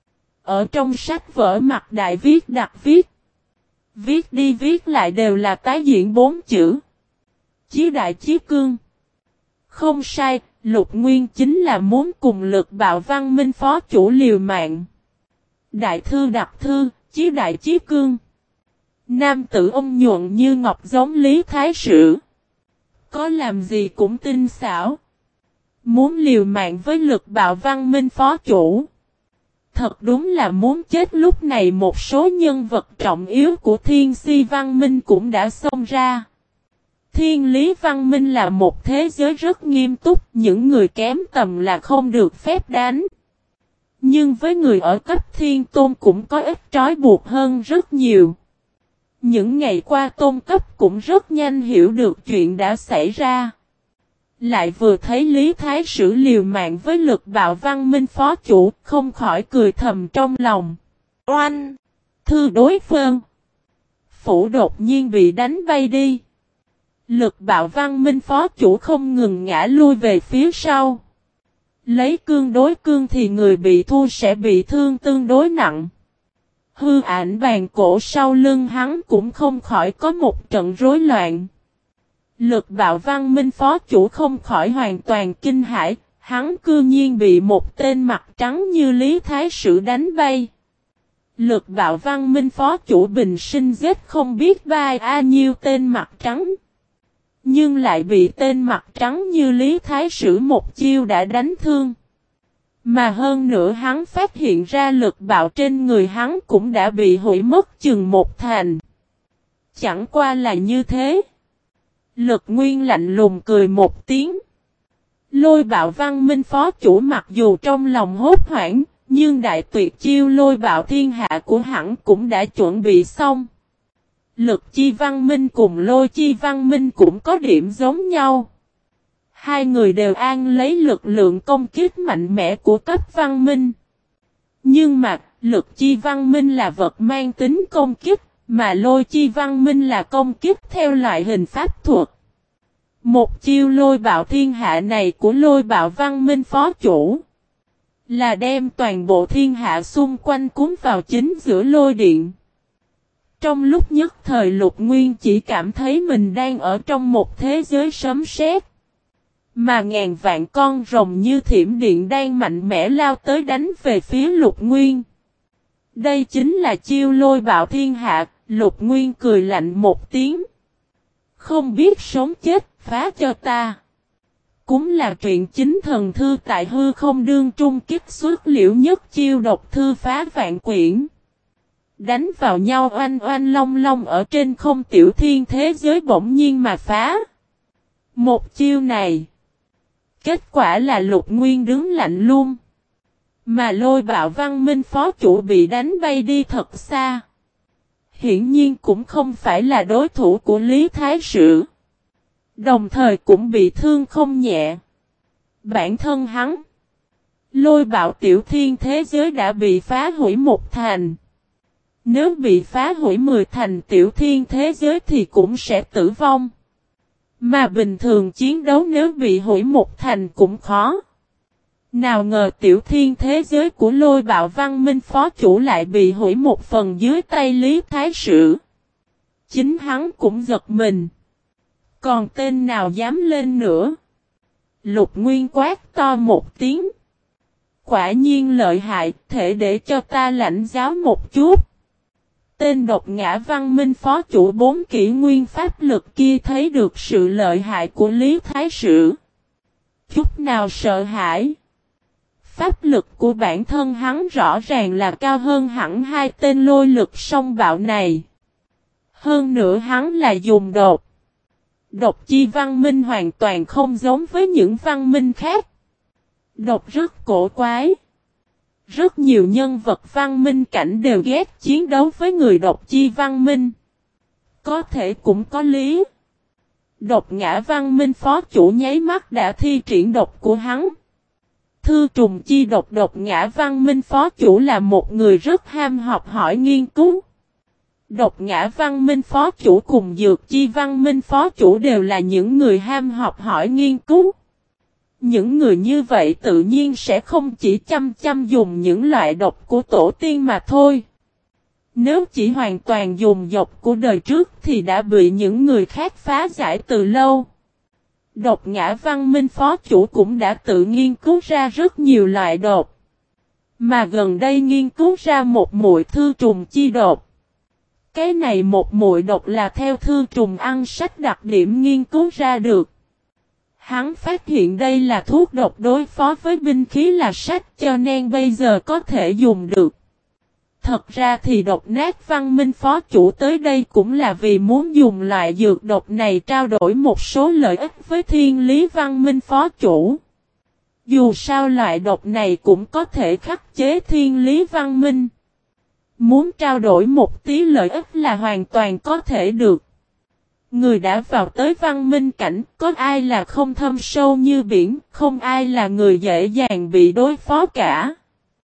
Ở trong sách vở mặt đại viết đặc viết. Viết đi viết lại đều là tái diễn 4 chữ. Chí đại chí cương. Không sai, Lục Nguyên chính là muốn cùng lực bạo văn minh phó chủ liều mạng. Đại thư đặc thư, chí đại chí cương. Nam tử ông nhuận như ngọc giống Lý Thái Sử. Có làm gì cũng tinh xảo. Muốn liều mạng với lực bạo văn minh phó chủ. Thật đúng là muốn chết. Lúc này một số nhân vật trọng yếu của Thiên Si văn minh cũng đã xông ra. Thiên Lý văn minh là một thế giới rất nghiêm túc, những người kém tầm là không được phép đánh. Nhưng với người ở cấp thiên tôn cũng có ít trói buộc hơn rất nhiều. Những ngày qua tôn cấp cũng rất nhanh hiểu được chuyện đã xảy ra. Lại vừa thấy Lý Thái Sử liều mạng với lực bạo văn minh phó chủ, không khỏi cười thầm trong lòng. Oanh! Thư đối phương. Phủ đột nhiên bị đánh bay đi. Lực bạo văn minh phó chủ không ngừng ngã lui về phía sau. Lấy cương đối cương thì người bị thua sẽ bị thương tương đối nặng. Hư ảnh bàn cổ sau lưng hắn cũng không khỏi có một trận rối loạn. Lực bạo văn minh phó chủ không khỏi hoàn toàn kinh hãi, hắn cư nhiên bị một tên mặt trắng như Lý Thái Sử đánh bay. Lực bạo văn minh phó chủ bình sinh giết không biết bao nhiêu tên mặt trắng. Nhưng lại bị tên mặt trắng như Lý Thái Sử một chiêu đã đánh thương. Mà hơn nữa hắn phát hiện ra lực bạo trên người hắn cũng đã bị hủy mất chừng một thành. Chẳng qua là như thế. Lực Nguyên lạnh lùng cười một tiếng. Lôi bạo văn minh phó chủ mặc dù trong lòng hốt hoảng, nhưng đại tuyệt chiêu lôi bạo thiên hạ của hắn cũng đã chuẩn bị xong. Lực chi văn minh cùng lôi chi văn minh cũng có điểm giống nhau. Hai người đều an lấy lực lượng công kích mạnh mẽ của cấp văn minh. Nhưng mà, lực chi văn minh là vật mang tính công kích, mà lôi chi văn minh là công kích theo loại hình pháp thuật. Một chiêu lôi bạo thiên hạ này của lôi bạo văn minh phó chủ là đem toàn bộ thiên hạ xung quanh cuốn vào chính giữa lôi điện. Trong lúc nhất thời Lục Nguyên chỉ cảm thấy mình đang ở trong một thế giới sấm sét. Mà ngàn vạn con rồng như thiểm điện đang mạnh mẽ lao tới đánh về phía Lục Nguyên. Đây chính là chiêu lôi bạo thiên hạ, Lục Nguyên cười lạnh một tiếng. Không biết sống chết, phá cho ta. Cũng là truyện chính thần thư tại hư không đương trung kích xuất liễu nhất chiêu độc thư phá vạn quyển. Đánh vào nhau oanh oanh long long ở trên không tiểu thiên thế giới bỗng nhiên mà phá. Một chiêu này. Kết quả là Lục Nguyên đứng lạnh luôn. Mà lôi bạo văn minh phó chủ bị đánh bay đi thật xa. Hiển nhiên cũng không phải là đối thủ của Lý Thái Sử. Đồng thời cũng bị thương không nhẹ. Bản thân hắn. Lôi bạo tiểu thiên thế giới đã bị phá hủy một thành. Nếu bị phá hủy 10 thành tiểu thiên thế giới thì cũng sẽ tử vong. Mà bình thường chiến đấu nếu bị hủy một thành cũng khó. Nào ngờ tiểu thiên thế giới của Lôi Bạo Văn Minh phó chủ lại bị hủy một phần dưới tay Lý Thái Sử. Chính hắn cũng giật mình. Còn tên nào dám lên nữa? Lục Nguyên quát to một tiếng. Quả nhiên lợi hại, thể để cho ta lãnh giáo một chút. Tên độc ngã Văn Minh phó chủ 4 kỷ nguyên pháp lực kia thấy được sự lợi hại của Lý Thái Sử. Chút nào sợ hãi. Pháp lực của bản thân hắn rõ ràng là cao hơn hẳn hai tên lôi lực song bạo này. Hơn nữa hắn là dùng độc. Độc chi văn minh hoàn toàn không giống với những văn minh khác. Độc rất cổ quái. Rất nhiều nhân vật văn minh cảnh đều ghét chiến đấu với người độc chi văn minh. Có thể cũng có lý. Độc ngã văn minh phó chủ nháy mắt đã thi triển độc của hắn. Thư trùng chi độc độc ngã văn minh phó chủ là một người rất ham học hỏi nghiên cứu. Độc ngã văn minh phó chủ cùng dược chi văn minh phó chủ đều là những người ham học hỏi nghiên cứu. Những người như vậy tự nhiên sẽ không chỉ chăm dùng những loại độc của tổ tiên mà thôi. Nếu chỉ hoàn toàn dùng độc của đời trước thì đã bị những người khác phá giải từ lâu. Độc ngã văn minh phó chủ cũng đã tự nghiên cứu ra rất nhiều loại độc. Mà gần đây nghiên cứu ra một muội thư trùng chi độc. Cái này một muội độc là theo thư trùng ăn sách đặc điểm nghiên cứu ra được. Hắn phát hiện đây là thuốc độc đối phó với binh khí là sách cho nên bây giờ có thể dùng được. Thật ra thì độc nát văn minh phó chủ tới đây cũng là vì muốn dùng loại dược độc này trao đổi một số lợi ích với thiên lý văn minh phó chủ. Dù sao loại độc này cũng có thể khắc chế thiên lý văn minh. Muốn trao đổi một tí lợi ích là hoàn toàn có thể được. Người đã vào tới văn minh cảnh, có ai là không thâm sâu như biển, không ai là người dễ dàng bị đối phó cả.